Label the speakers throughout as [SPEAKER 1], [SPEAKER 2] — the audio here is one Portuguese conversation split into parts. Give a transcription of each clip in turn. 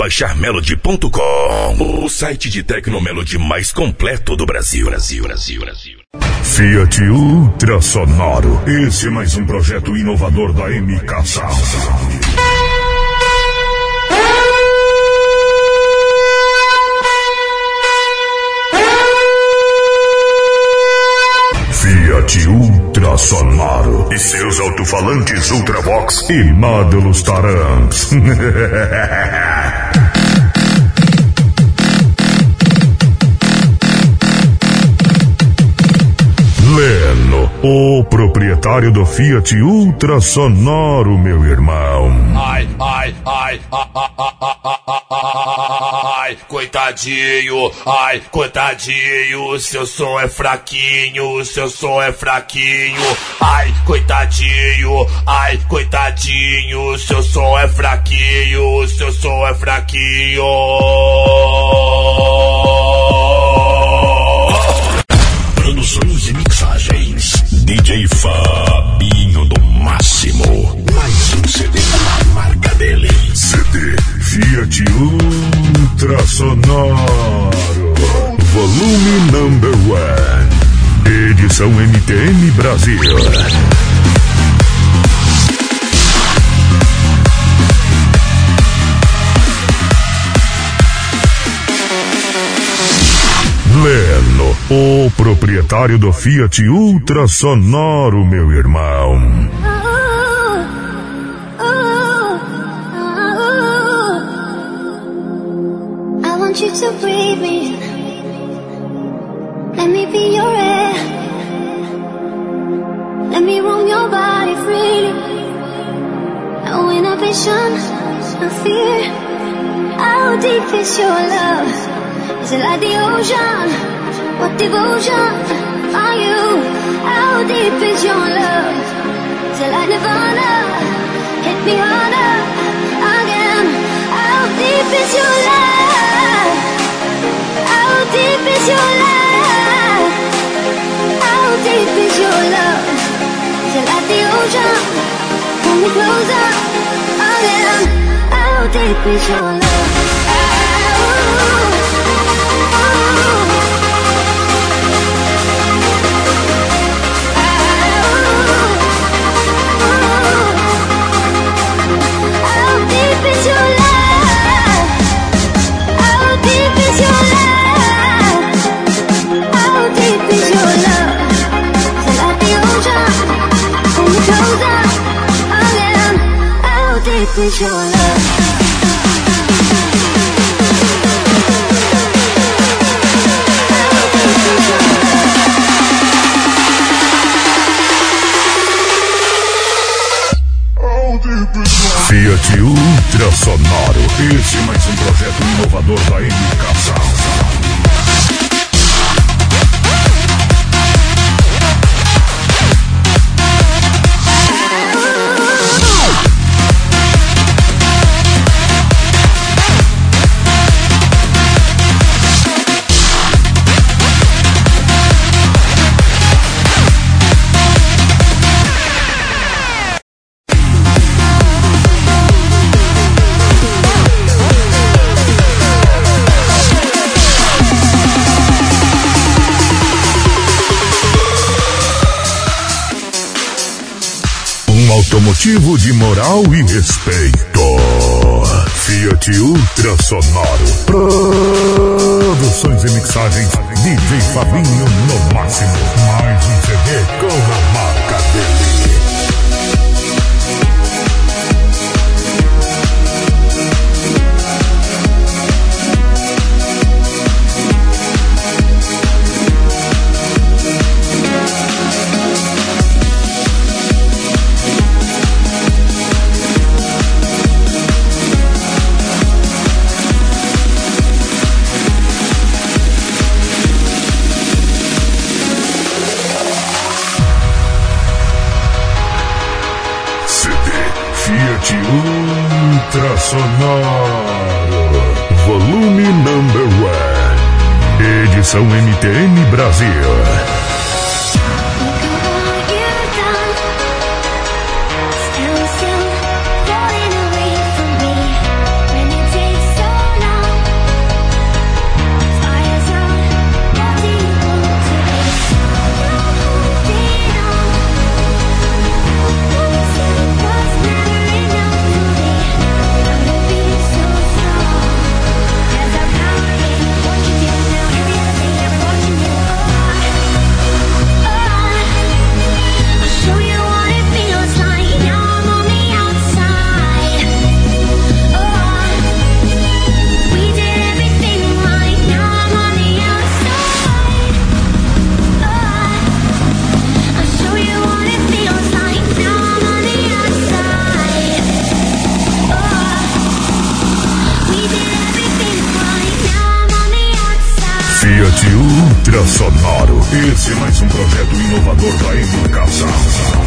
[SPEAKER 1] baixar melody.com, o site de Tecnomelody mais completo do Brasil.
[SPEAKER 2] Fiat Ultrasonoro. Esse é mais um projeto inovador da MK Sound. Fiat Ultrasonoro e seus alto-falantes Ultravox e módulos Taramps. Leno, o proprietário do Fiat Ultrasonoro, meu irmão.
[SPEAKER 3] Ai, coitadinho, seu som é fraquinho, ai, coitadinho, seu som é fraquinho,
[SPEAKER 1] Produções e mixagens, DJ Fabinho do Máximo. Mais um CD da marca dele.
[SPEAKER 2] CD Fiat Ultrasonoro, volume number 1, edição MTM Brasil. Leno, o proprietário do Fiat Ultrasonoro, meu irmão.
[SPEAKER 4] I want you to breathe me. Let me be your air. Let me roam your body freely. No inhibition, no fear. How deep is your love? Is it like the ocean? What devotion are you? How deep is your love? Is it like Nirvana? Hit me harder again. How deep is your love? How deep is your love? How deep is your love? Is it like the ocean? Pull me closer again. How deep is your love? With your love.
[SPEAKER 2] Fiat Ultrasonoro. Esse é mais um projeto inovador da MK Sound. Automotivo de moral e respeito. Fiat Ultrasonoro. Produções e mixagens DJ Fabinho no Máximo. Mais um CD com a marca dele. Fiat Ultrasonoro, volume number 1, edição MTM Brasil.
[SPEAKER 4] Still falling away from me when you take so
[SPEAKER 2] Fiat Ultrasonoro. Esse é mais um projeto inovador da educação.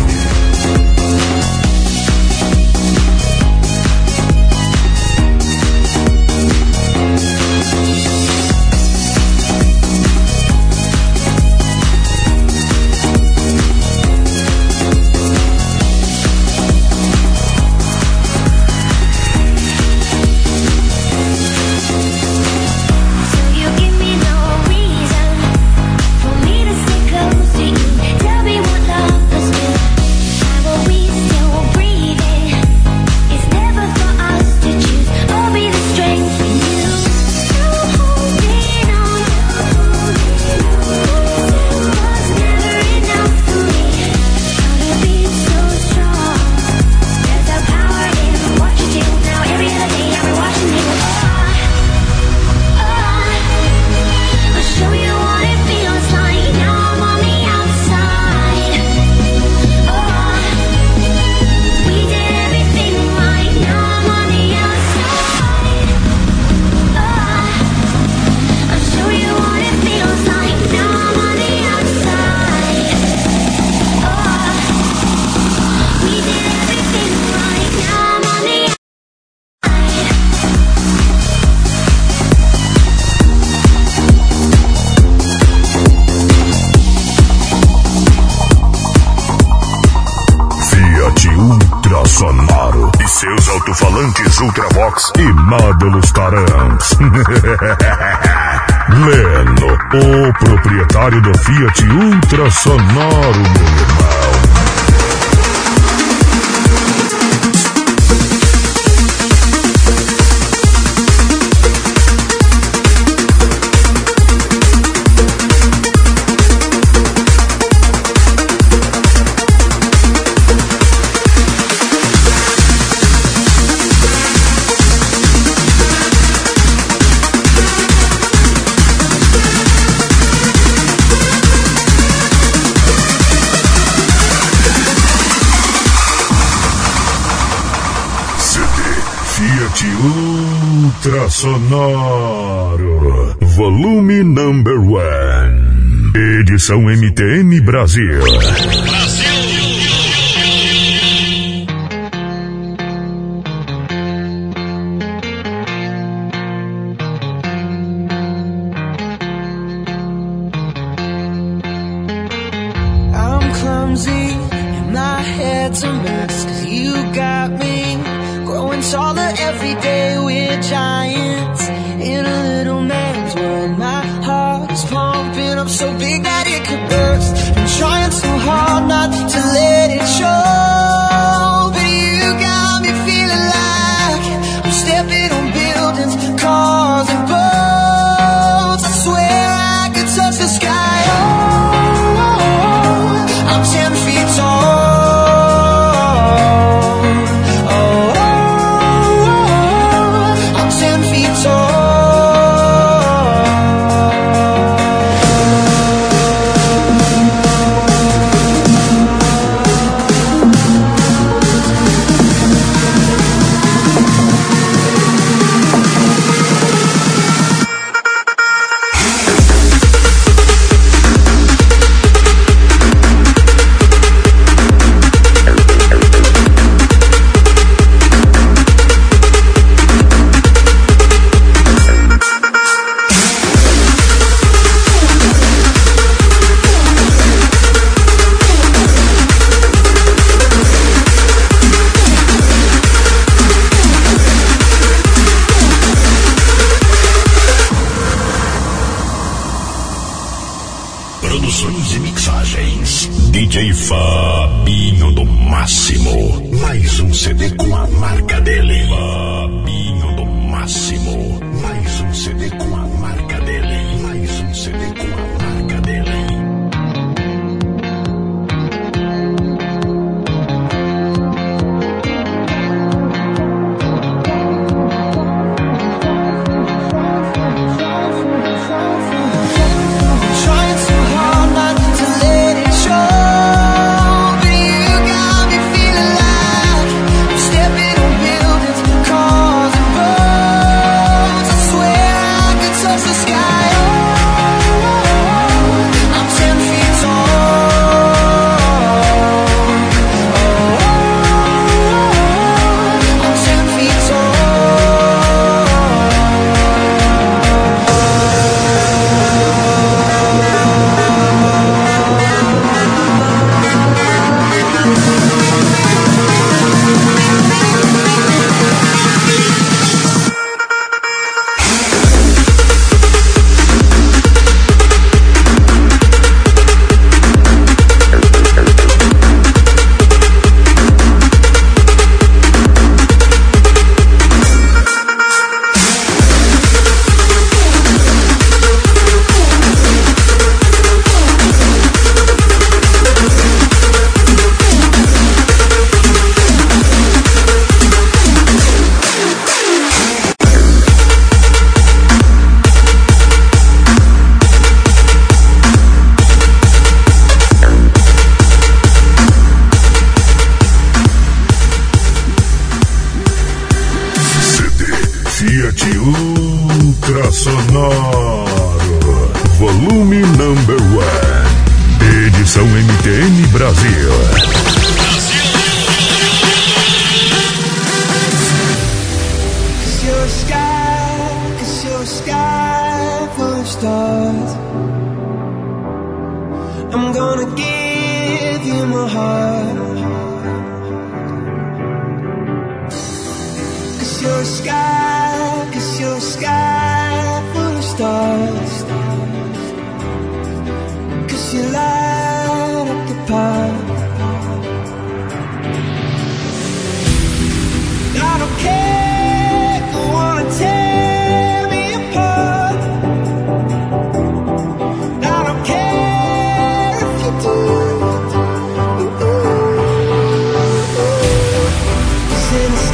[SPEAKER 2] Ultrasonoro e seus alto-falantes Ultravox e módulos Tarangs. Leno, o proprietário do Fiat Ultrasonoro, meu irmão. Fiat Ultrasonoro, volume number 1, edição MTM Brasil.
[SPEAKER 5] I'm clumsy and my head's a mess, 'cause you got me growing taller every day. We're giants in a little man's world. My heart is pumping up so big that it could burst. I'm trying so hard not to let it show, but you got me feeling like I'm stepping on buildings, cars and boats. I swear I could touch the sky. Oh, I'm 10 feet tall.
[SPEAKER 1] Produções e mixagens DJ Fabinho do Máximo. Mais um CD com a marca dele. Fabinho do Máximo. Mais um CD com a marca dele. Mais um CD com a marca dele.
[SPEAKER 5] Stepping on buildings, cars and boats.
[SPEAKER 2] Ultrasonoro. Volume number 1. Edição MTN Brasil.
[SPEAKER 5] Cause you're a sky full of stars. I'm gonna give you my heart. Cause you're a sky full of stars. Cause you light up the path. I don't care, go on and tear me apart. I don't care if you do. Cause in the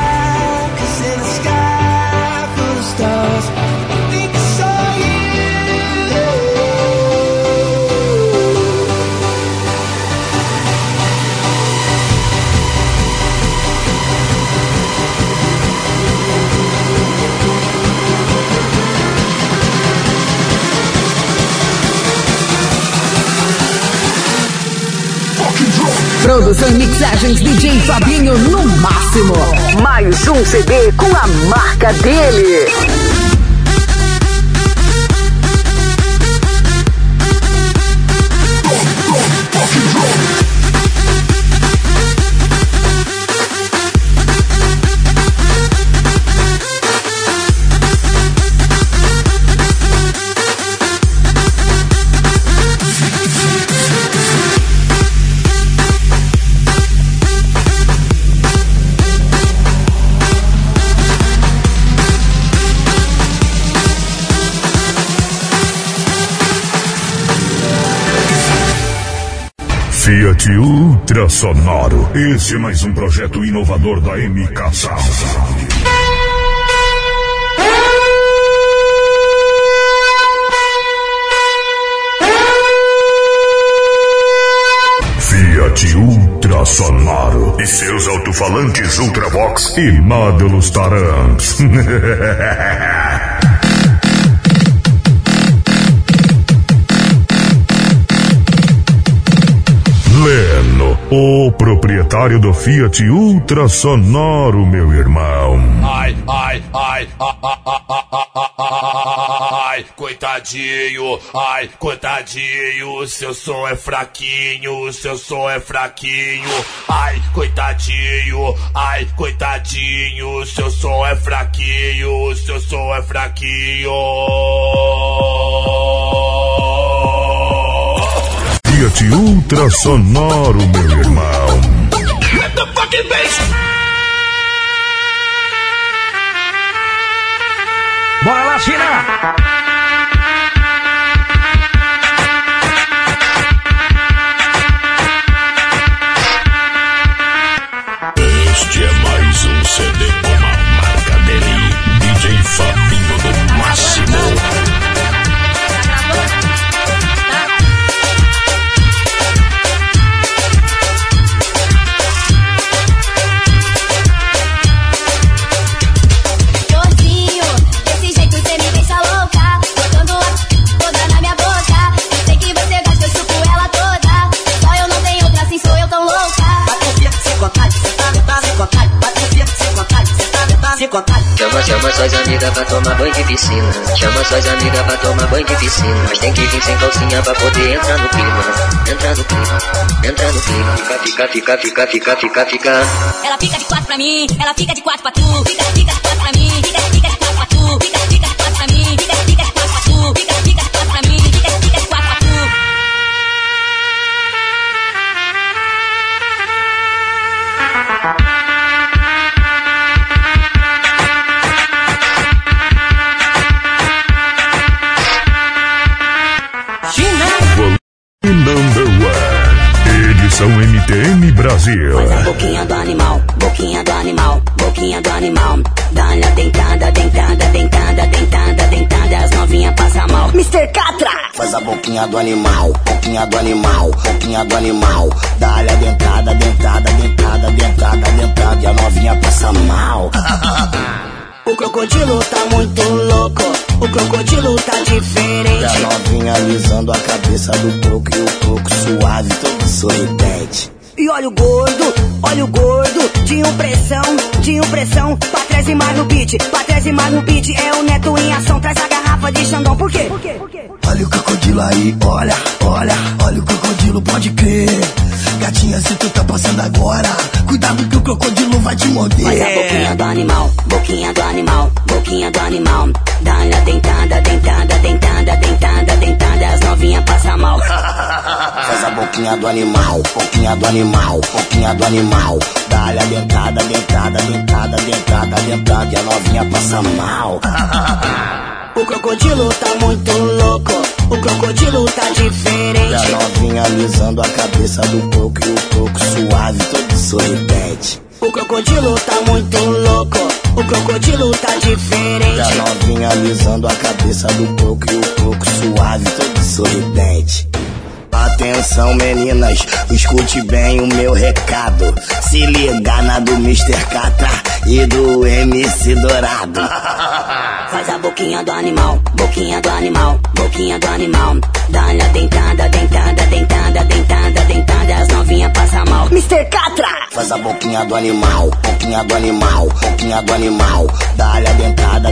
[SPEAKER 5] sky full of stars, I think I saw you.
[SPEAKER 6] Produção e mixagens DJ Fabinho no máximo. Mais um CD com a marca dele.
[SPEAKER 2] Fiat Ultrasonoro. Esse é mais um projeto inovador da MK Sound. Fiat Ultrasonoro e seus alto-falantes Ultravox e módulos Taramps. Leno, o proprietário do Fiat Ultrasonoro, meu irmão.
[SPEAKER 3] Ai, ai, ai, ai, ai, coitadinho, ai, coitadinho, seu som é fraquinho, seu som é fraquinho, ai, coitadinho, seu som é fraquinho, seu som é fraquinho.
[SPEAKER 2] Fiat Ultrasonoro, meu irmão.
[SPEAKER 3] Let the fucking bass.
[SPEAKER 7] Bora lá, China!
[SPEAKER 1] Este é mais um CD com a marca dele, DJ Fabinho do Máximo.
[SPEAKER 8] Chama suas amigas pra tomar banho de piscina. Chama suas amigas pra tomar banho de piscina. Mas tem que vir sem calcinha pra poder entrar no clima. Entra no clima, entra no clima. Fica.
[SPEAKER 9] Ela fica de 4 pra mim, ela fica de 4 pra tu. Fica de 4 pra mim, fica de 4 pra tu. Fica de 4 pra mim, fica de 4 pra tu. Fica de 4 pra mim, fica de 4 pra tu.
[SPEAKER 2] Number 1. Edição MTN Brasil.
[SPEAKER 10] Faz a boquinha do animal, boquinha do animal, boquinha do animal. Dá-lhe a dentada, dentada, dentada, dentada, dentada. As novinhas passam mal.
[SPEAKER 6] Mr. Catra.
[SPEAKER 11] Faz a boquinha do animal, boquinha do animal, boquinha do animal. Dá-lhe a dentada, dentada, dentada, dentada, dentada. E a novinha passa mal.
[SPEAKER 10] O crocodilo tá muito louco. crocodilo tá diferente.
[SPEAKER 11] E a novinha alisando a cabeça do croco e o croco suave, todo sorridente.
[SPEAKER 10] E olha o gordo, de impressão, pra trás e mais no beat, é o Neto em ação, traz a garrafa de Xandão, por quê?
[SPEAKER 11] Olha o crocodilo aí, olha o crocodilo, pode crer. Gatinha, se tu tá passando agora, cuidado que o crocodilo vai te morder.
[SPEAKER 10] Faz a boquinha do animal, dá-lhe a dentada, as novinha passa mal.
[SPEAKER 11] Faz a boquinha do animal, dá-lhe a dentada, e a novinha passa mal.
[SPEAKER 10] O crocodilo tá muito louco, o crocodilo tá diferente.
[SPEAKER 11] E a novinha alisando a cabeça do croco e o croco suave, todo sorridente.
[SPEAKER 10] O crocodilo tá muito louco, o crocodilo tá diferente.
[SPEAKER 11] E a novinha alisando a cabeça do croco e o croco suave, todo sorridente. Atenção meninas, escute bem o meu recado. Se liga na do Mr. Catra e do MC Dourado.
[SPEAKER 10] Faz a boquinha do animal, dá-lhe a dentada, as novinha passa mal. Mr. Catra!
[SPEAKER 11] Faz a boquinha do animal, dá-lhe a dentada,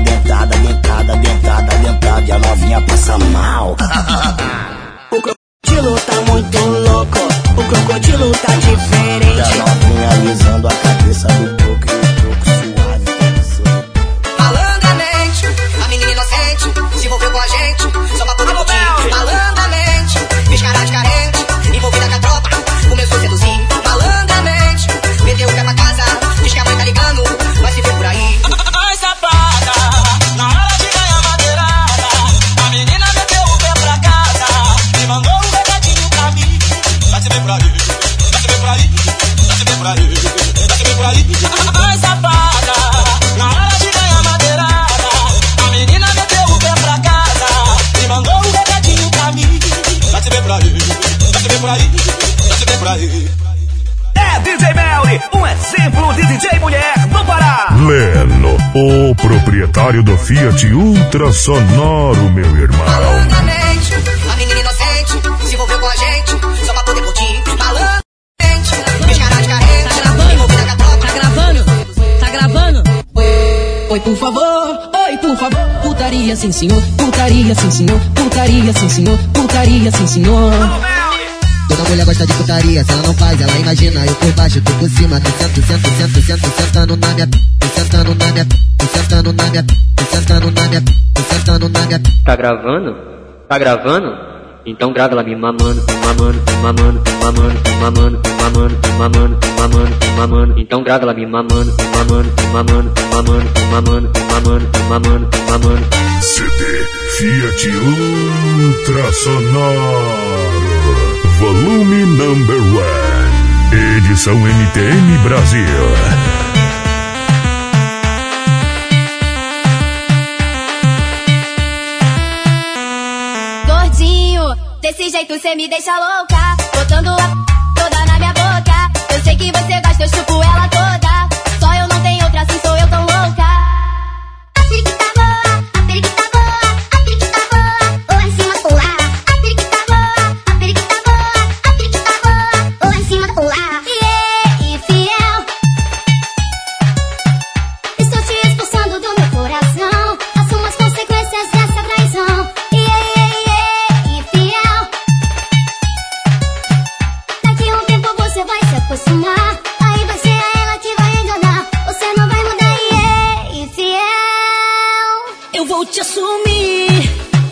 [SPEAKER 11] e a novinha passa mal.
[SPEAKER 10] O crocodilo tá muito louco, o crocodilo tá diferente.
[SPEAKER 11] E a novinha alisando a cabeça do croco e o croco suave, todo sorridente.
[SPEAKER 12] Malandramente, a menina inocente se envolveu com a gente, só pra poder curtir. Malandramente, fez cara de carente, envolvida com a tropa, começou a seduzir. Malandramente, meteu o pé pra casa, diz que a mãe tá ligando, mas se vê por aí. Ai, safada, na hora de ganhar madeirada, a menina meteu o pé pra casa e mandou um recadinho pra mim. Vai se ver por aí, vai se ver por aí, vai se ver por aí, vai se ver por aí. Ai, safada, na hora de ganhar madeirada, a menina meteu o pé pra casa e mandou um recadinho pra mim. Vai se ver por aí, vai se ver por aí, vai se ver por aí.
[SPEAKER 7] É DJ Melly, um exemplo de DJ mulher do Pará.
[SPEAKER 2] Leno, o proprietário do Fiat Ultra Sonoro, meu irmão.
[SPEAKER 12] Malandramente, a menina inocente se envolveu com a gente, só pra poder curtir. Malandramente, fez cara de carente, envolvida com a tropa.
[SPEAKER 9] Tá gravando? Oi, por favor, putaria sim senhor, putaria sim senhor, putaria sim senhor, putaria sim senhor.
[SPEAKER 13] Toda mulher gosta de putaria, se ela não faz, ela imagina. Eu por baixo, tu por cima, tu sentando na minha, sentando na minha, sentando na minha, sentando na minha, sentando na minha.
[SPEAKER 8] Tá gravando? Tá gravando? Então grava ela me mamando, mamando, mamando, mamando, mamando, mamando, mamando, mamando, mamando. Então grava ela me mamando, mamando, mamando, mamando, mamando, mamando, mamando, mamando.
[SPEAKER 2] CD Fiat Ultra Sonoro, volume number 1, edição NTM Brasil.
[SPEAKER 4] Gordinho, desse jeito cê me deixa louca, botando a toda na minha boca. Eu sei que você gosta, eu chupo ela toda, só eu não tenho outra, assim sou eu tão louca. A periquita boa, a periquita boa, a periquita boa, ou em cima do pular. A periquita boa, a periquita boa, a periquita boa, ou em cima do pular. E fiel, estou te expulsando do meu coração, assuma as consequências dessa traição. E fiel, daqui a um tempo você vai se acostumar, aí vai ser ela que vai enganar, você não vai mudar. E fiel,
[SPEAKER 9] Eu vou te assumir.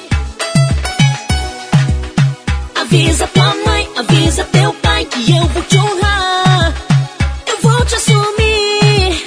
[SPEAKER 9] Avisa tua mãe, avisa teu pai que eu vou te honrar. Eu vou te assumir.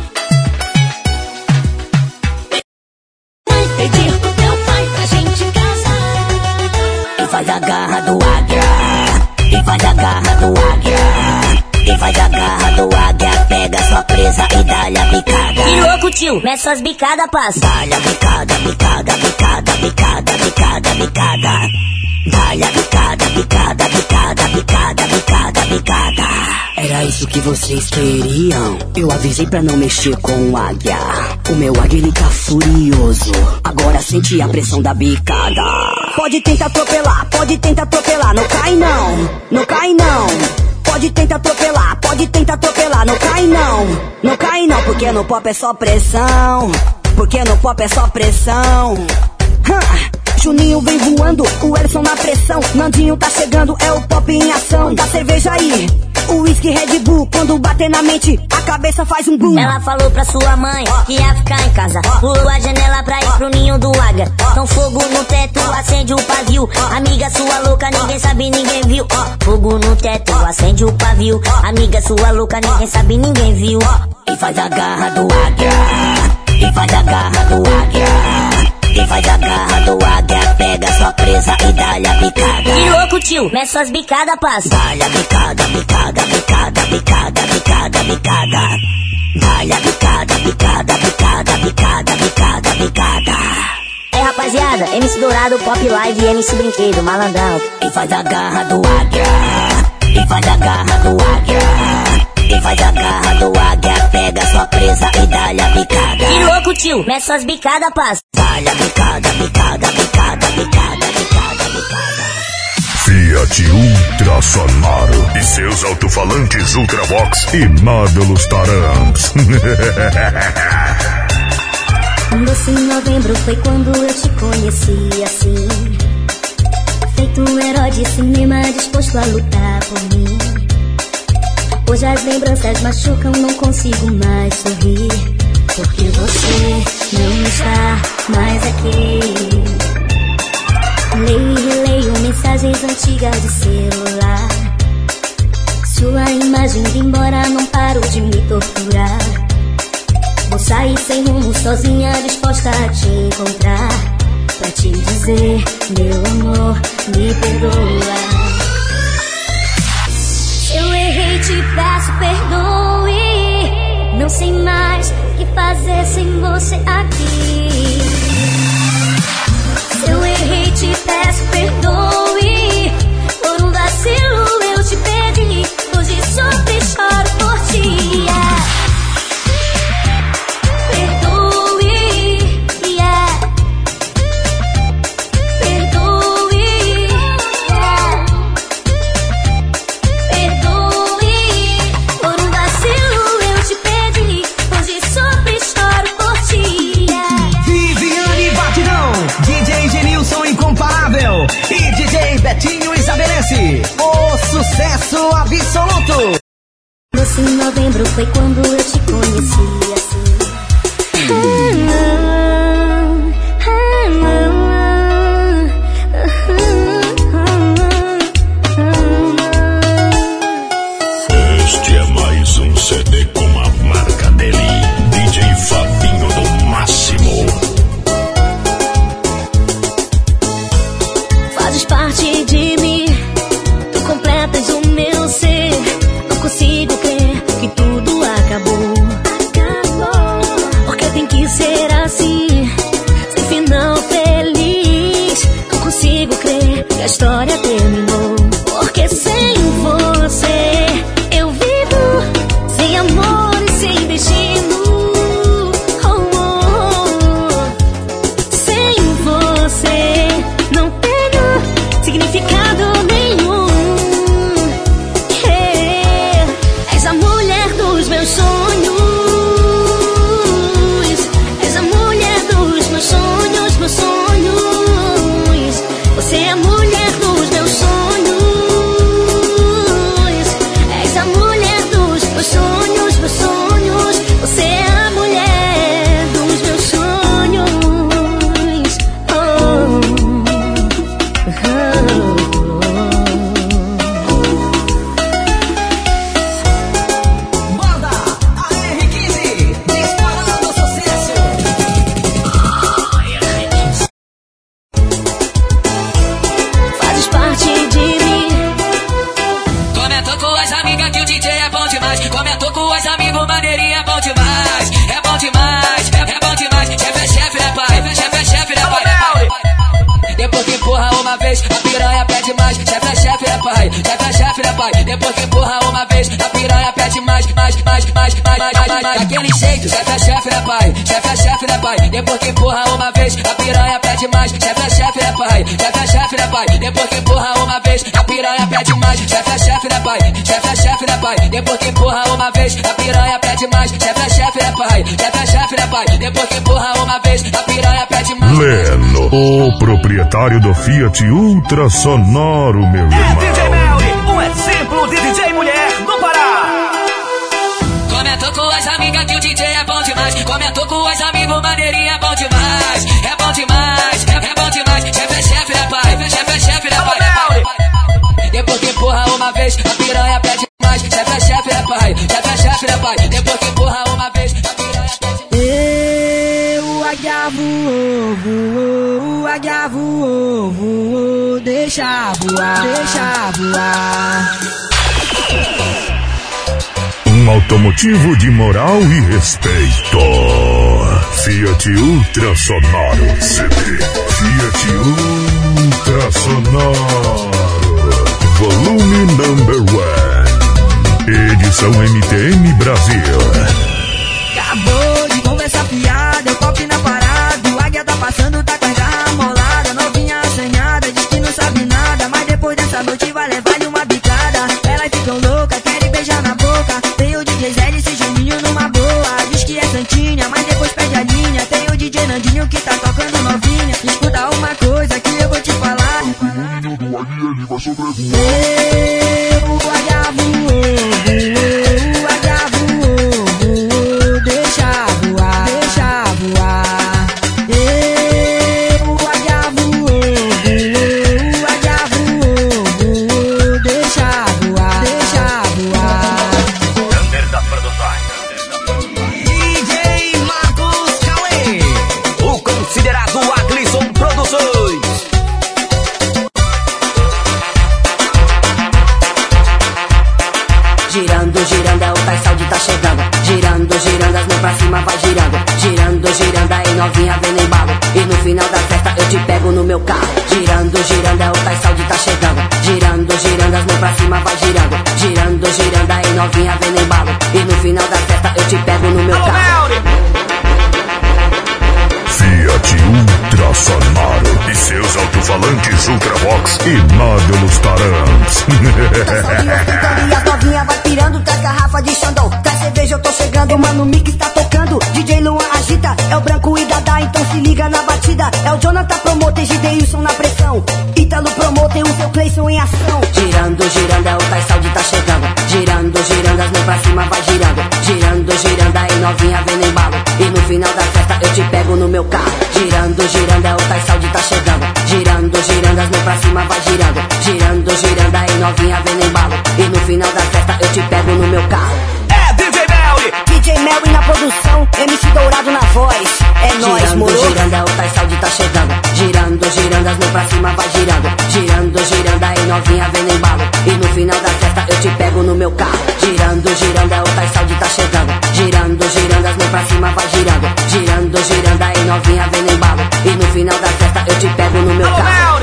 [SPEAKER 9] Mãe, pedir pro teu pai pra gente casar.
[SPEAKER 10] E faz a garra do águia, e faz a garra do águia, e faz a garra do águia, pega sua presa e dá-lhe a bicada.
[SPEAKER 9] Que louco, tio, mete suas bicadas, passa.
[SPEAKER 10] Dá-lhe a bicada, bicada, bicada, bicada, bicada, bicada. Dá-lhe a bicada, bicada, bicada, bicada, bicada, bicada. Era isso acho que vocês queriam. Eu avisei pra não mexer com o águia. O meu águia ele tá furioso. Agora sente a pressão da bicada. Pode tentar atropelar, não cai não, não cai não. Pode tentar atropelar, não cai não, não cai não. Porque no pop é só pressão, porque no pop é só pressão. Juninho vem voando, o Elson na pressão. Nandinho tá chegando, é o pop em ação. Da cerveja aí, o whisky Red Bull. Quando bater na mente, a cabeça faz um boom.
[SPEAKER 9] Ela falou pra sua mãe que ia ficar em casa. Pulou a janela pra ir pro ninho do águia. Então fogo no teto, acende o pavio. Amiga sua louca, ninguém sabe, ninguém viu. Fogo no teto, acende o pavio. Amiga sua louca, ninguém sabe, ninguém viu.
[SPEAKER 10] E faz a garra do águia, e faz a garra do águia. E faz a garra do águia, pega sua presa e dá-lhe a bicada.
[SPEAKER 9] Que louco, tio, mete suas bicadas, passa.
[SPEAKER 10] Dá-lhe a bicada, bicada, bicada, bicada, bicada, bicada. Dá-lhe a bicada, bicada, bicada, bicada, bicada, bicada.
[SPEAKER 9] É, rapaziada, MC Dourado, Pop Live e MC Brinquedo, malandrão.
[SPEAKER 10] E faz a garra do águia, e faz a garra do águia. E faz a garra do águia, pega sua presa e dá-lhe a bicada.
[SPEAKER 9] Que louco, tio, mete suas bicadas, passa.
[SPEAKER 10] Dá-lhe a bicada, bicada, bicada, bicada, bicada, bicada.
[SPEAKER 2] Fiat Ultra Sonoro e seus alto-falantes Ultravox e módulos Tarangs.
[SPEAKER 4] Um doce em novembro foi quando eu te conheci assim. Feito um herói de cinema disposto a lutar por mim. Hoje as lembranças machucam, não consigo mais sorrir. Porque você não está mais aqui. Leio e releio mensagens antigas de celular. Sua imagem indo embora, não paro de me torturar. Vou sair sem rumo, sozinha, disposta a te encontrar. Pra te dizer, meu amor, me perdoa. Eu errei, te peço perdoe. Não sei mais o que fazer sem você aqui. Se eu errei, te peço perdoe. Por um vacilo eu te perdi. Hoje sofro e choro por ti. Perdoe, perdoe, perdoe. Por um vacilo eu te perdi. Hoje sofro e choro por ti.
[SPEAKER 7] Viviane Batidão, DJ Genilson Incomparável e DJ Betinho Isabelense. O sucesso absoluto.
[SPEAKER 4] Doce em novembro foi quando eu te conheci assim.
[SPEAKER 1] Este é mais um CD com a marca dele, DJ Fabinho do Máximo.
[SPEAKER 4] Fazes parte de mim, tu completas o meu ser. Não consigo crer que tudo acabou. Porque tem que ser assim, sem final feliz. Não consigo crer que a história terminou. Porque sem você eu vivo sem amor e sem destino. Oh, oh. Sem você não tenho significado nenhum. És a mulher dos meus sonhos. És a mulher dos meus sonhos, meus sonhos. Você é a mulher dos meus sonhos. És a mulher dos meus sonhos, meus sonhos. Você é a mulher dos meus sonhos.
[SPEAKER 7] Banda AR15, disparando sucesso.
[SPEAKER 4] Fazes parte de mim.
[SPEAKER 14] Comentou com as amigas que o DJ é bom demais. Comentou com as amigos, maneirinha é bom demais. É bom demais, é bom demais. Chefe é chefe, né pai? Chefe é chefe, né pai? Depois que empurra uma vez, a piranha pede mais. Chefe é chefe, né pai? Chefe é chefe, né pai? Depois que empurra uma vez, a piranha pede Daquele jeito, chefe é chefe, né pai? Chefe é chefe, né pai? Depois que empurra uma vez, a piranha pede mais. Chefe é chefe, né pai? Chefe é chefe, né pai? Depois que empurra uma vez, a piranha pede mais. Chefe é chefe, né pai? Chefe é chefe, né pai? Depois que empurra uma vez, a piranha pede mais. Chefe é chefe, né pai? Chefe é chefe, né pai? Depois que empurra uma vez, a piranha pede mais.
[SPEAKER 2] Leno, o proprietário do Fiat Ultra Sonoro, meu irmão.
[SPEAKER 7] DJ Melly, um exemplo de DJ mulher no Pará.
[SPEAKER 14] Comentou com as amigas que o DJ é bom demais. Comentou com os amigos, maneirinha é bom demais. É bom demais, é bom demais. Chefe é chefe, né pai? Chefe é chefe, né pai? Depois que empurra uma vez, a piranha pede mais. Chefe é chefe, né pai? Chefe é chefe, né pai? Depois que empurra uma vez, a piranha pede mais.
[SPEAKER 5] Eu, águia voou, águia voou, deixa voar, deixa voar.
[SPEAKER 2] Um automotivo de moral e respeito. Fiat Ultra Sonoro CD. Fiat Ultra Sonoro. Volume number 1. Edição MTM Brasil.
[SPEAKER 5] Acabou de conversar piada, eu copo na parada. O águia tá passando, tá com a garra molada. Novinha assanhada, diz que não sabe nada. Mas depois dessa noite vai levar-lhe uma bicada. Elas ficam loucas, querem beijar na boca. Tem o DJ Zé e esse Juninho numa boa. Diz que é santinha, mas depois perde a linha. Tem o DJ Nandinho que tá tocando novinha. Escuta uma coisa que eu vou te falar. O menino do águia, ele vai sobrevoar. O águia voou, o águia voou, deixa voar, deixa voar. O águia voou, o águia voou, deixa voar, deixa voar.
[SPEAKER 7] Thunder das Produções. DJ Marcos Cauê, o considerado Aglisson Produções.
[SPEAKER 10] Girando, girando, é o Tais Saúde tá chegando. Girando, girando, as mãos pra cima vai girando. Girando, girando, aí novinha vem no embalo. E no final da festa eu te pego no meu carro. Girando, girando, é o Tais Saúde tá chegando. Girando, girando, as mãos pra cima vai girando. Girando, girando, aí novinha vem no embalo. E no final da festa eu te pego no meu carro.
[SPEAKER 2] Fiat Ultra Sonoro e seus alto-falantes Ultravox e módulos Tarantes.
[SPEAKER 10] E as novinha vai pirando, traz garrafa de Xandão. Traz cerveja, eu tô chegando, mano, o mix tá tocando. DJ Luan agita, é o Branco e Dadá, então se liga na batida. É o Jonathan Promoter, Gideilson na pressão. Ítalo Promoter, o seu Cleison em ação. Girando, girando, é o Tais Saúde tá chegando. Girando, girando, as mãos pra cima vai girando. Girando, girando, aí novinha vem no embalo. E no final da festa eu te pego no meu carro. Girando, girando, é o Tais Saúde tá chegando. Girando, girando, as mãos pra cima vai girando. Girando, girando, aí novinha vem no embalo. E no final da festa eu te pego no meu carro.
[SPEAKER 7] É DJ Melly,
[SPEAKER 10] DJ Melly na produção, MC Dourado na voz. É nóis, moro. Girando, girando, é o Tais Saúde tá chegando. Girando, girando, as mãos pra cima vai girando. Girando, girando, aí novinha vem no embalo. E no final da festa eu te pego no meu carro. Girando, girando, é o Tais Saúde tá chegando. Girando, girando, as mãos pra cima vai girando. Girando, girando, aí novinha vem no embalo. E no final da festa eu te pego no meu carro.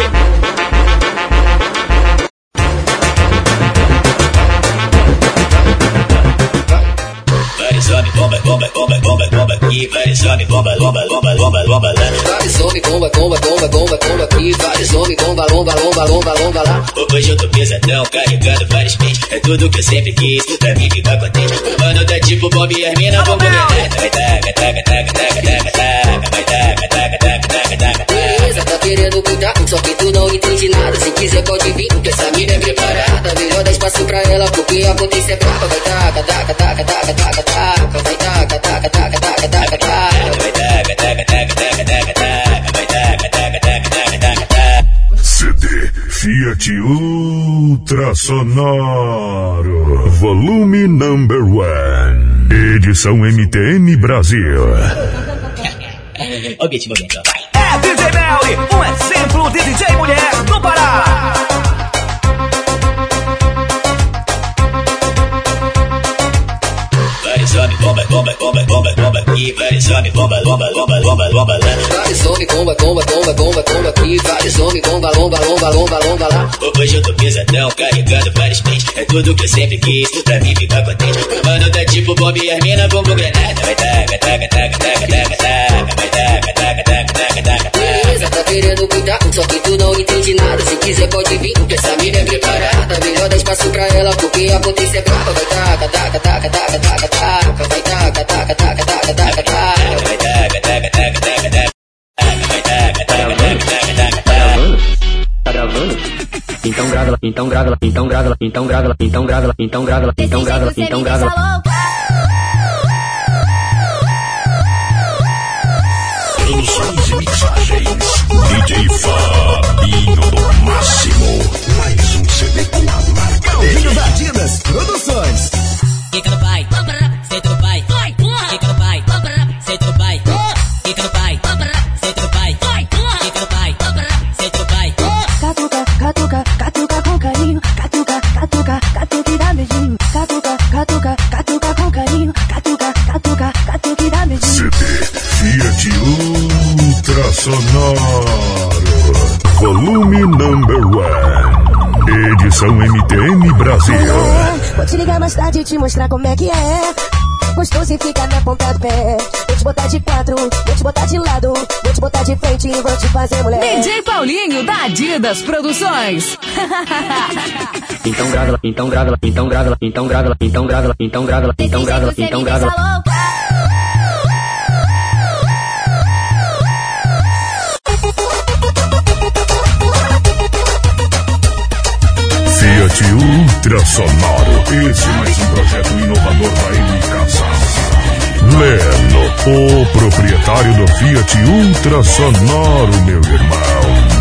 [SPEAKER 8] Vários homens, bomba, bomba, bomba, bomba, bomba aqui. Vários homens, bomba, bomba, bomba, bomba, bomba lá. Vários homens, bomba, bomba, bomba, bomba, bomba aqui. Vários homens, bomba, bomba, bomba, bomba, bomba lá. Hoje eu tô pesadão, carregando vários pentes. É tudo que eu sempre quis, pra mim ficar contente. Mano, tá tipo Bob e as mina, vamos ver. Vai taca, taca, taca, taca, taca, taca. Vai taca, taca, taca, taca, taca. Beleza, tá querendo cuidar, só que tu não entende nada. Se quiser pode vir, porque essa mina é preparada. Melhor dar espaço pra ela, porque a potência é brava. Vai taca, taca, taca, taca, taca, taca. Vai taca, taca, taca, taca, taca, taca. Vai taca, taca, taca, taca, taca, taca. Vai taca, taca, taca, taca, taca, taca.
[SPEAKER 2] CD Fiat Ultra Sonoro. Volume number 1. Edição MTM Brasil.
[SPEAKER 8] Objetivo dentro, vai.
[SPEAKER 7] É DJ Melly, um exemplo de DJ mulher no Pará.
[SPEAKER 8] Vários homens, bomba, bomba, bomba, bomba, bomba aqui. aqui, vários homens, bomba, bomba, bomba, bomba, bomba lá.
[SPEAKER 15] Vários homens, bomba, bomba, bomba, bomba, bomba aqui, vários homens, bomba, bomba, bomba, bomba, bomba lá.
[SPEAKER 8] Hoje eu tô pesadão, carregando vários pentes. É tudo que eu sempre quis, pra mim ficar contente. Mano, tá tipo bomba e as mina bomba granada. Vai taca, taca, taca, taca, taca, taca. Vai taca, taca, taca, taca, taca.
[SPEAKER 15] Beleza, tá querendo cuidar, só que tu não entende nada. Se quiser pode vir, porque essa mina é preparada. Melhor dar espaço pra ela, porque a potência é brava. Vai taca, taca, taca, taca, taca, taca. Vai taca, taca, taca, taca, taca, taca.
[SPEAKER 8] Vai taca, taca, taca, taca, taca. Vai taca, taca, taca, taca, taca.
[SPEAKER 10] Tá gravando? Então grava, então grava, então grava, então grava, então grava, então grava, então grava, então grava.
[SPEAKER 1] Produções e mixagens. DJ Fabinho do Máximo. Mais um CD com a marca dele.
[SPEAKER 16] da Adidas Produções.
[SPEAKER 14] Fica no pai, senta no pai. Fica no pai, senta no pai. Fica no pai, senta no pai. Fica no pai, senta no pai.
[SPEAKER 17] Catuca, catuca, catuca com carinho. Catuca, catuca, catuca e dá beijinho. Catuca, catuca, catuca com carinho. Catuca, catuca, catuca e dá beijinho.
[SPEAKER 2] CD Fiat Ultra Sonoro. Volume Number 1. Edição MTM Brasil.
[SPEAKER 17] Vou te ligar mais tarde e te mostrar como é que é. Gostoso e fica na ponta do pé. Vou te botar de quatro, vou te botar de lado, vou te botar de frente e vou te fazer mulher.
[SPEAKER 6] DJ Paulinho da Adidas Produções.
[SPEAKER 10] Então grava, então grava, então grava, então grava, então grava, então grava, então grava, então grava.
[SPEAKER 2] Fiat Ultra Sonoro. Esse mais um projeto inovador da MK Sound. Leno, o proprietário do Fiat Ultra Sonoro, meu irmão.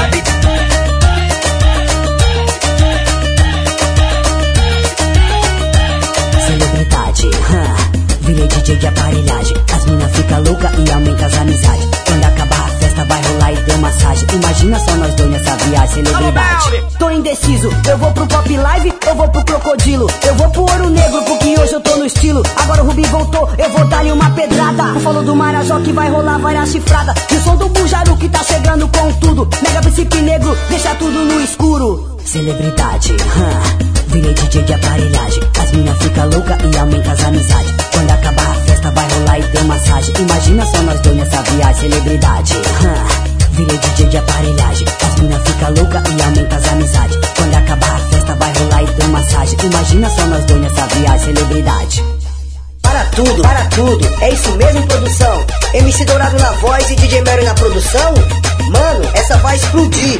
[SPEAKER 10] Celebridade, virei DJ de aparelhagem. As minas ficam loucas e aumenta as amizades. Quando acabar a festa vai rolar e ter massagem. Imagina só nós dois nessa viagem, celebridade. Tô indeciso, eu vou pro Pop Live, eu vou pro Crocodilo. Eu vou pro Ouro Negro, porque hoje eu tô no estilo. Agora o Rubi voltou, eu vou dar-lhe uma pedrada. Falou do Marajó que vai rolar várias chifradas. E o som do Bujaru que tá chegando com tudo. Mega Bicipe Negro, deixa tudo no escuro. Celebridade, virei DJ de aparelhagem. As minas ficam loucas e aumenta as amizades. Quando acabar a festa vai rolar e ter massagem. Imagina só nós dois nessa viagem, celebridade. Virei DJ de aparelhagem. As minas ficam loucas e aumenta as amizades. Quando acabar a festa vai rolar e ter massagem. Imagina só nós dois nessa viagem, celebridade.
[SPEAKER 18] Para tudo, é isso mesmo, produção? MC Dourado na voz e DJ Mary na produção? Mano, essa vai explodir.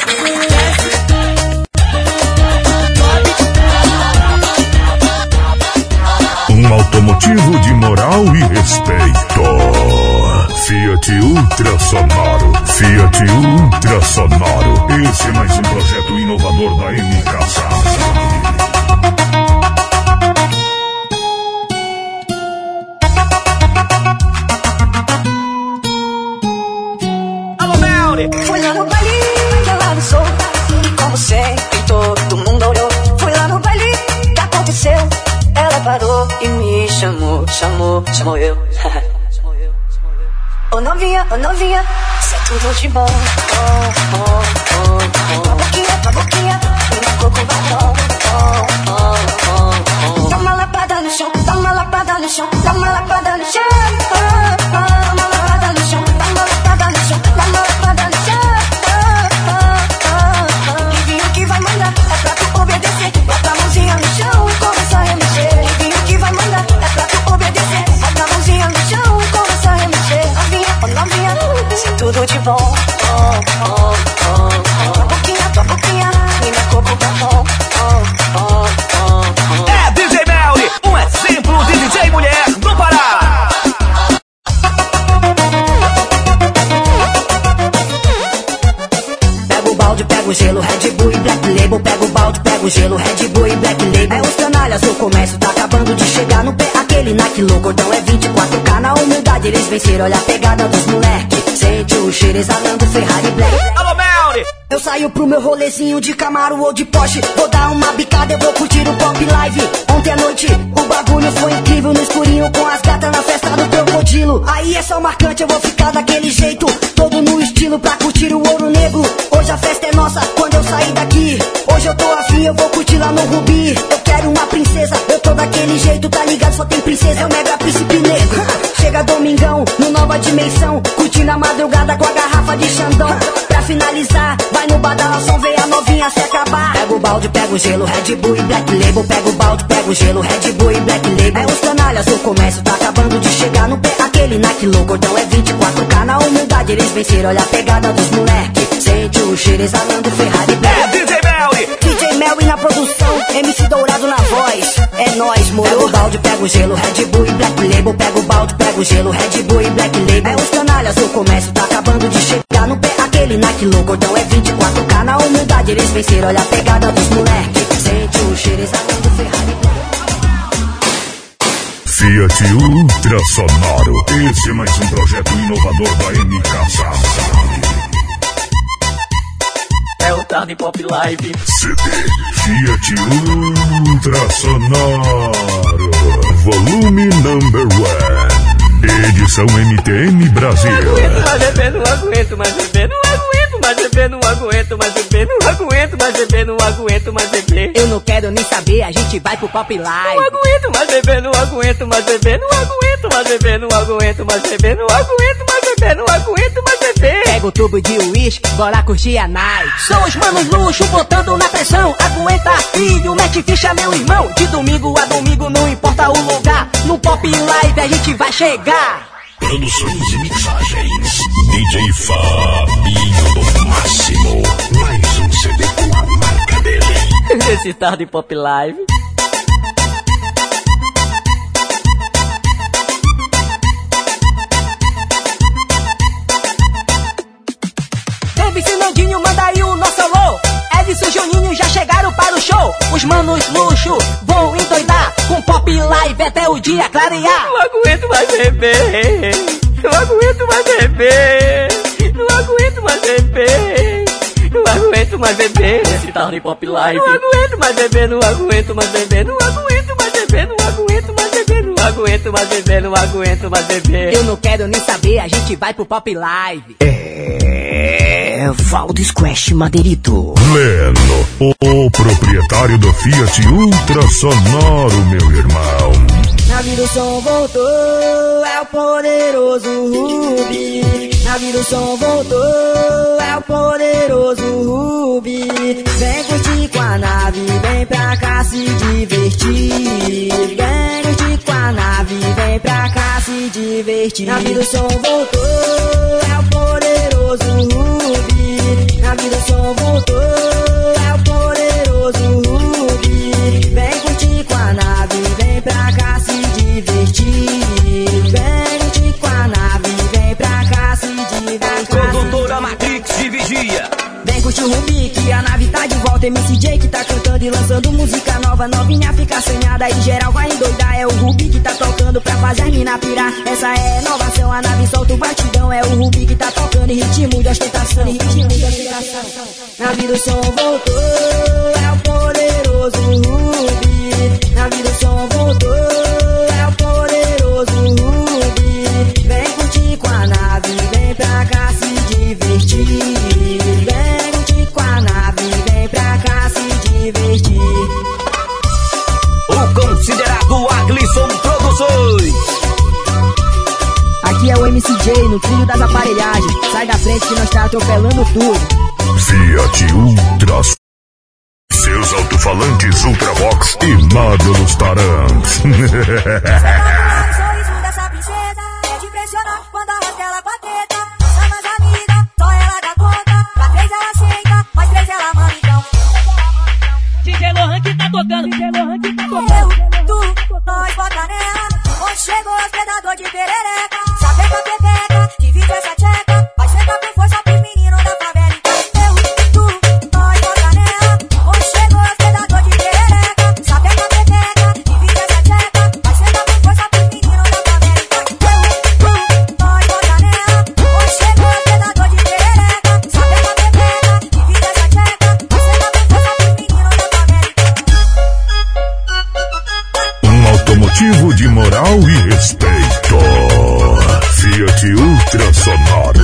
[SPEAKER 2] Um automotivo de moral e respeito. Fiat Ultra Sonoro. Fiat Ultra Sonoro. Esse é mais um projeto inovador da MK Sound.
[SPEAKER 17] Fui lá no baile que ela avisou. E como sempre todo mundo olhou. Fui lá no baile que aconteceu. Ela parou e me chamou eu. Ô novinha, isso é tudo de bom. Tua boquinha, minha coco vai. Dá uma lapada no chão, dá uma lapada no chão, dá uma lapada no chão. Dá uma lapada no chão, dá uma lapada no chão, dá uma lapada no chão. Livinho que vai mandar, é pra tu obedecer. Bota a mãozinha no chão e começa a remexer. Livinho que vai mandar, é pra tu obedecer. Bota a mãozinha no chão e começa a remexer. Novinha, isso é tudo de bom. Tua boquinha, minha coco bom.
[SPEAKER 7] É DJ Melly, um exemplo de DJ mulher do Pará.
[SPEAKER 10] Pega o balde, pega o gelo, Red Bull e Black Label. Pega o balde, pega o gelo, Red Bull e Black Label. É os canalhas, o comércio tá acabando de chegar no pé. Aquele Nike louco, cordão é 24K. Na humildade eles venceram, olha a pegada dos moleque. Sente o cheiro exalando Ferrari Black.
[SPEAKER 7] Alô, Melly,
[SPEAKER 18] Eu saio pro meu rolezinho de Camaro ou de Porsche. Vou dar uma bicada, eu vou curtir o Pop Live. Ontem à noite o bagulho foi incrível. No escurinho com as gatas na festa do Crocodilo. Aí é só marcante, eu vou ficar daquele jeito, todo no estilo pra curtir o Ouro Negro. Hoje a festa é nossa, quando eu sair daqui. Hoje eu tô afim, eu vou curtir lá no Rubi. Eu quero uma princesa, eu tô daquele jeito, tá ligado? Só tem princesa, é o mega príncipe negro. Chega domingão, no Nova Dimensão, curtindo a madrugada com a garrafa de Xandão. Pra finalizar, vai no badalação, vê a novinha se acabar. Pega o balde, pega o gelo, Red Bull e Black Label. Pega o balde, pega o gelo, Red Bull e Black Label. É os canalhas, o comércio tá acabando de chegar no pé. Aquele Nike louco, então é 24K. Na humildade eles venceram, olha a pegada dos moleque. Sente o cheiro exalando Ferrari Black.
[SPEAKER 7] É DJ Melly!
[SPEAKER 18] DJ Melly na produção, MC Dourado na voz. É nóis, moro. Pega o balde, pega o gelo, Red Bull e Black Label. Pega o balde, pega o gelo, Red Bull e Black Label. É os canalhas, o comércio tá acabando de chegar no pé. Aquele Nike louco, então é 24K. Na humildade eles venceram, olha a pegada dos moleque. Sente o cheiro exalando Ferrari Black.
[SPEAKER 2] Fiat Ultra Sonoro. Esse é mais um projeto inovador da MK Sound.
[SPEAKER 7] É o Tarde Pop Live.
[SPEAKER 2] CD Fiat Ultra Sonoro. Volume number 1. Edição MTM Brasil.
[SPEAKER 7] Não aguento mais beber, não aguento mais beber, não aguento mais beber, não aguento mais beber, não aguento mais beber, não aguento mais beber.
[SPEAKER 10] Eu não quero nem saber, a gente vai pro Pop Live.
[SPEAKER 7] Não aguento mais beber, não aguento mais beber, não aguento mais beber, não aguento mais beber, não aguento mais beber, não aguento mais beber.
[SPEAKER 10] Pega o tubo de uísque, bora curtir a night.
[SPEAKER 18] São os manos luxo botando na pressão. Aguenta filho, mete ficha meu irmão. De domingo a domingo não importa o lugar. No Pop Live a gente vai chegar.
[SPEAKER 1] Produções e mixagens DJ Fabinho do Máximo. Mais um CD com a marca dele.
[SPEAKER 7] Esse Tarde Pop Live.
[SPEAKER 18] David Sinandinho, manda aí o nosso alô. Edson e Juninho já chegaram para o show. Os manos luxo vão endoidar com Pop Live até o dia clarear.
[SPEAKER 7] Não aguento mais beber, não aguento mais beber, não aguento mais beber, não aguento mais beber. Esse tal de Pop Live. Não aguento mais beber, não aguento mais beber, não aguento mais beber, não aguento mais beber, não aguento mais beber, não aguento mais beber.
[SPEAKER 10] Eu não quero nem saber, a gente vai pro Pop Live.
[SPEAKER 18] Valdo Squash Madeirito.
[SPEAKER 2] Leno, o proprietário do Fiat Ultra Sonoro, meu irmão.
[SPEAKER 18] Na vida o som voltou, é o poderoso Rubi. Na vida o som voltou, é o poderoso Rubi. Vem curtir com a nave, vem pra cá se divertir. Vem curtir com a nave, vem pra cá se divertir. Na vida o som voltou, é o poderoso Rubi. Na vida o som voltou, é o poderoso Rubi. Vem curtir com a nave, vem pra cá se divertir. Vem curtir com a nave, vem pra cá se divertir.
[SPEAKER 7] Produtora Matrix de Vigia.
[SPEAKER 18] Vem curtir o Rubi, que a nave tá de volta. MCJ que tá cantando e lançando música nova. Novinha fica assanhada e geral vai endoidar. É o Rubi que tá tocando pra fazer as mina pirar. Essa é inovação, a nave solta o batidão. É o Rubi que tá tocando em ritmo de ostentação, em ritmo de ostentação. Na vida o som voltou, é o poderoso Rubi. Na vida o som voltou, é o poderoso Rubi. Vem curtir com a nave, vem pra cá se divertir. Vem curtir com a nave, vem pra cá se divertir.
[SPEAKER 7] O considerado Aglisson Produções.
[SPEAKER 18] Aqui é o MCJ no trilho das aparelhagens. Sai da frente que nós tá atropelando tudo.
[SPEAKER 2] Fiat Ultra. Seus alto-falantes Ultravox e módulos Tarangs.
[SPEAKER 17] sorriso dessa princesa é de impressionar quando arranca ela com a teta. Nossa mais amiga, só ela dá conta. Pra 3 ela aceita, mais 3 ela manda então.
[SPEAKER 10] DJ Lohan que tá tocando, DJ Lohan que tá tocando.
[SPEAKER 17] Eu, tu, nós bota nela. Onde chegou os pedador de perereca. Sabe pra pepeca, divide essa tcheca. Vai sentar com força pros meninos da favela. Eu, tu, nós bota nela. Onde chegou os pedador de perereca. Sabe pra pepeca, divide essa tcheca. Vai sentar com força pros meninos da favela.
[SPEAKER 2] sonoro.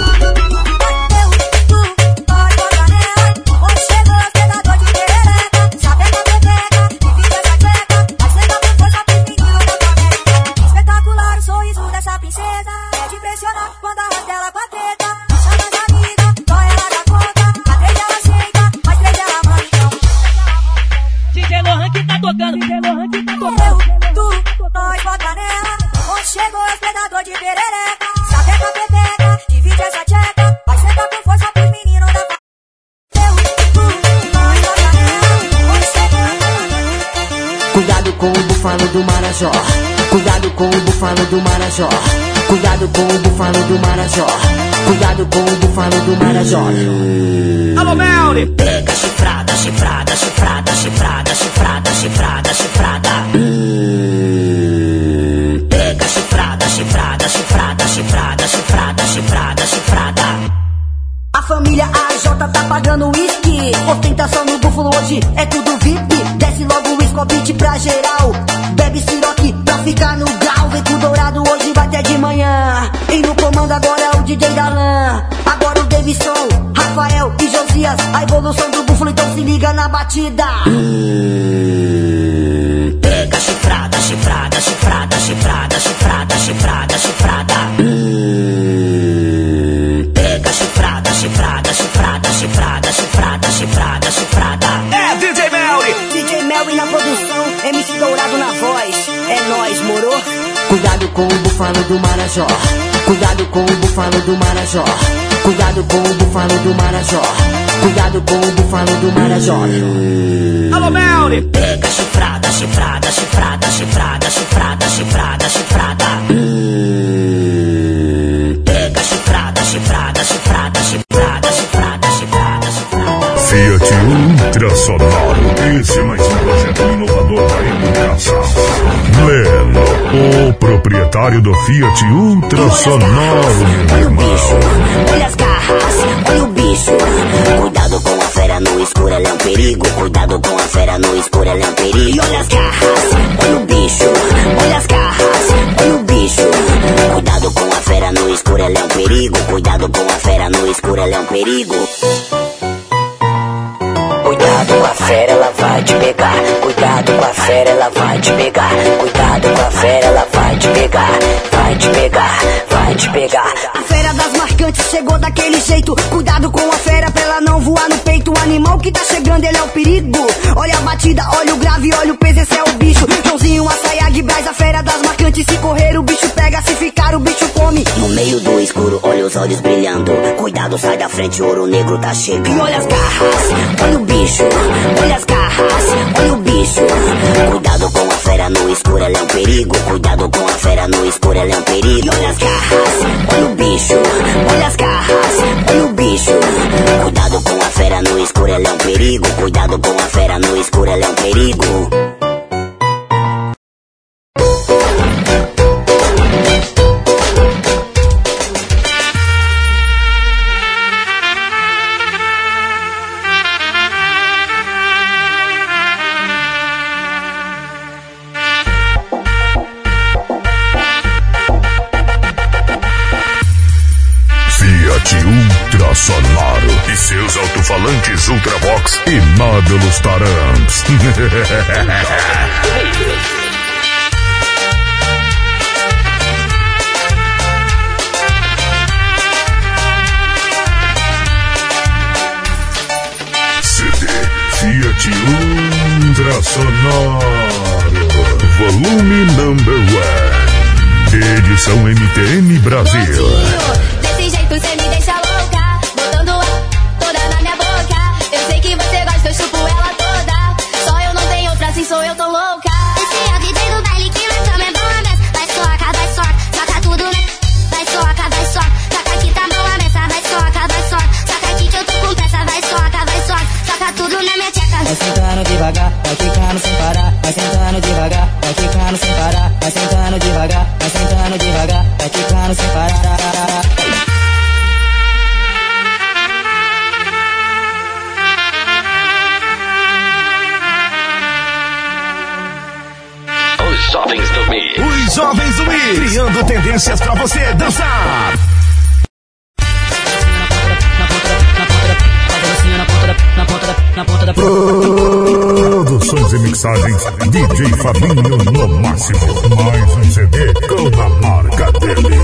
[SPEAKER 10] Cuidado com o búfalo do Marajó. Cuidado com o búfalo do Marajó. Cuidado com o búfalo do Marajó. Cuidado com o búfalo do Marajó.
[SPEAKER 7] Alô, Melly!
[SPEAKER 10] Pega chifrada, chifrada, chifrada, chifrada, chifrada, chifrada, chifrada. Pega chifrada, chifrada, chifrada, chifrada, chifrada, chifrada, chifrada.
[SPEAKER 18] A família AJ tá pagando uísque. Ostentação no búfalo hoje é tudo VIP. Desce logo o Scobit pra geral. Bebe siroque pra ficar no grau. Vem com dourado hoje vai até de manhã. E no comando agora é o DJ Dalan. Agora o Davidson, Rafael e Josias. A evolução do búfalo, então se liga na batida.
[SPEAKER 10] Pega chifrada, chifrada, chifrada, chifrada, chifrada, chifrada, chifrada. Pega chifrada, chifrada, chifrada, chifrada, chifrada, chifrada, chifrada.
[SPEAKER 7] É DJ Melly!
[SPEAKER 18] DJ Melly na produção, MC Dourado na voz. É nóis, moro?
[SPEAKER 10] Cuidado com o búfalo do Marajó. Cuidado com o búfalo do Marajó. Cuidado com o búfalo do Marajó. Cuidado com o búfalo do Marajó.
[SPEAKER 7] Alô, Melly!
[SPEAKER 10] Pega chifrada, chifrada, chifrada, chifrada, chifrada, chifrada, chifrada. Pega chifrada, chifrada, chifrada, chifrada, chifrada, chifrada, chifrada.
[SPEAKER 2] Fiat Ultra Sonoro. Esse é mais um projeto inovador da educação. Leno, o proprietário do Fiat Ultra Sonoro, meu irmão.
[SPEAKER 10] Olha as garras, olha o bicho. Cuidado com a fera no escuro, ela é um perigo. Cuidado com a fera no escuro, ela é um perigo. E olha as garras, olha o bicho. Olha as garras, olha o bicho. Cuidado com a fera no escuro, ela é um perigo. Cuidado com a fera no escuro, ela é um perigo. Cuidado com a fera, ela vai te pegar. Cuidado com a fera, ela vai te pegar. Cuidado com a fera, ela vai te pegar. Vai te pegar, vai te pegar.
[SPEAKER 18] A fera das marcantes chegou daquele jeito. Cuidado com a fera pra ela não voar no peito. O animal que tá chegando, ele é o perigo. Olha a batida, olha o grave, olha o peso, esse é o bicho. Joãozinho, Assayag, Braz, a fera das marcantes. Se correr, o bicho pega, se ficar, o bicho come.
[SPEAKER 10] No meio do escuro, olha os olhos brilhando. Cuidado, sai da frente, o ouro negro tá chegando.
[SPEAKER 18] E olha as garras,
[SPEAKER 10] olha o bicho. Olha as garras, olha o bicho. Cuidado com a fera no escuro, ela é um perigo. Cuidado com a fera no escuro, ela é um perigo.
[SPEAKER 18] E olha as garras,
[SPEAKER 10] olha o bicho. Olha as garras, olha o bicho. Cuidado com a fera no escuro, ela é um perigo. Cuidado com a fera no escuro, ela é um perigo.
[SPEAKER 2] Ultra Sonoro e seus alto-falantes Ultravox e Módulos Taramps. CD Fiat Ultra Sonoro, volume number 1, edição MTN Brasil.
[SPEAKER 19] Desse jeito cê me deixa louca, botando a toda na minha boca. Eu sei que você gosta, eu chupo ela toda. Só eu não tenho outra, assim sou eu tão louca.
[SPEAKER 4] Esse é o DJ do baile que nós também bom a mesa. Vai soca, soca tudo, né? Vai soca, soca aqui tá bom a mesa. Vai soca, soca aqui que eu tô com pressa. Vai soca tudo na minha tcheca.
[SPEAKER 20] Vai sentando devagar, vai ficando sem parar. Vai sentando devagar, vai ficando sem parar. Vai sentando devagar, vai sentando devagar. Vai ficando sem parar.
[SPEAKER 1] Os jovens do Mi.
[SPEAKER 16] Os jovens do Mi, criando tendências pra você dançar.
[SPEAKER 2] Produções e mixagens DJ Fabinho no máximo. Mais um CD com a marca dele.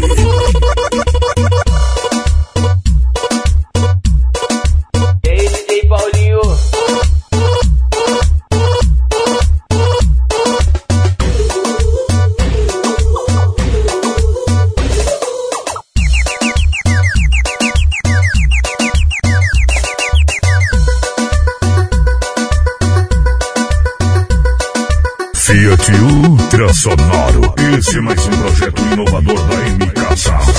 [SPEAKER 7] E aí, DJ Paulinho?
[SPEAKER 2] Fiat Ultra Sonoro. Esse é mais um projeto inovador da MK Sound.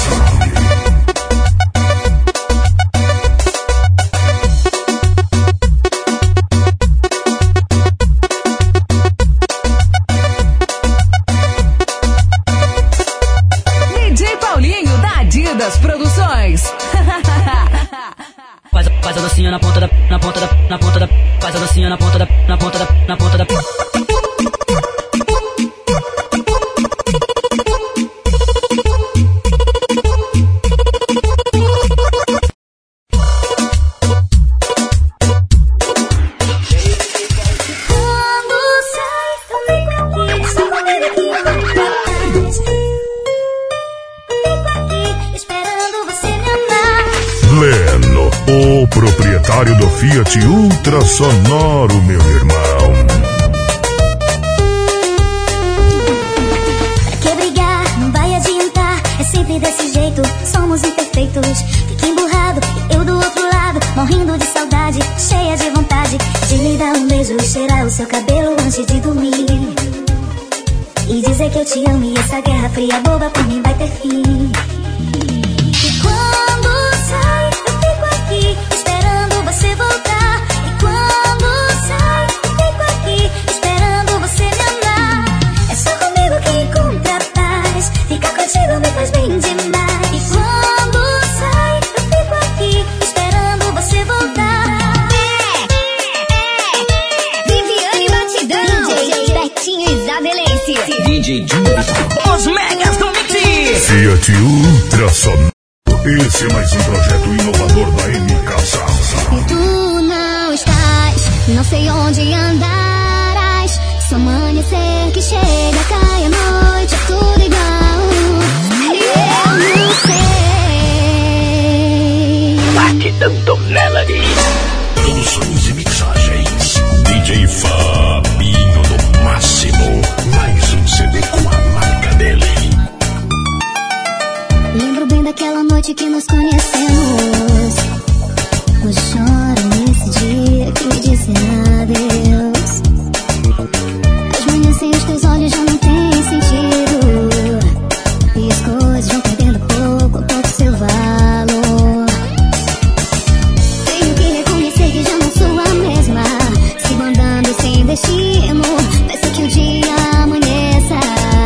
[SPEAKER 6] DJ Paulinho da Adidas Produções.
[SPEAKER 20] Faz a docinha na ponta da, faz a docinha na ponta da, na ponta da.
[SPEAKER 2] Leno, o proprietário do Fiat Ultra Sonoro, meu irmão.
[SPEAKER 4] Pra que brigar? Não vai adiantar. É sempre desse jeito, somos imperfeitos. Fica emburrado e eu do outro lado, morrendo de saudade, cheia de vontade de lhe dar um beijo e cheirar o seu cabelo antes de dormir. E dizer que eu te amo e essa guerra fria boba por mim vai ter fim. E quando sai, eu fico aqui esperando você voltar. E quando sai, eu fico aqui esperando você me amar. É só comigo que encontra paz. Ficar contigo me faz bem demais. E quando sai, eu fico aqui esperando você voltar. Viviane Batidão, DJ Betinho Isabelense,
[SPEAKER 20] DJ Júlio,
[SPEAKER 6] Os Megas do Mix.
[SPEAKER 2] Fiat Ultra Sonoro. Esse é mais um projeto inovador da MK Sound.
[SPEAKER 4] Se tu não estás, não sei onde andarás. Só amanhecer que chega, cai a noite, é tudo igual. Eu não sei.
[SPEAKER 1] Batidão do Melody. Produções e mixagens DJ Fabinho do Máximo. Mais um CD com a marca dele.
[SPEAKER 4] Lembro bem daquela noite que nos conhecemos. Hoje choro nesse dia que me disse adeus. As manhãs sem os teus olhos já não têm sentido. E as coisas vão perdendo pouco a pouco seu valor. Tenho que reconhecer que já não sou a mesma. Sigo andando sem destino. Peço que o dia amanheça.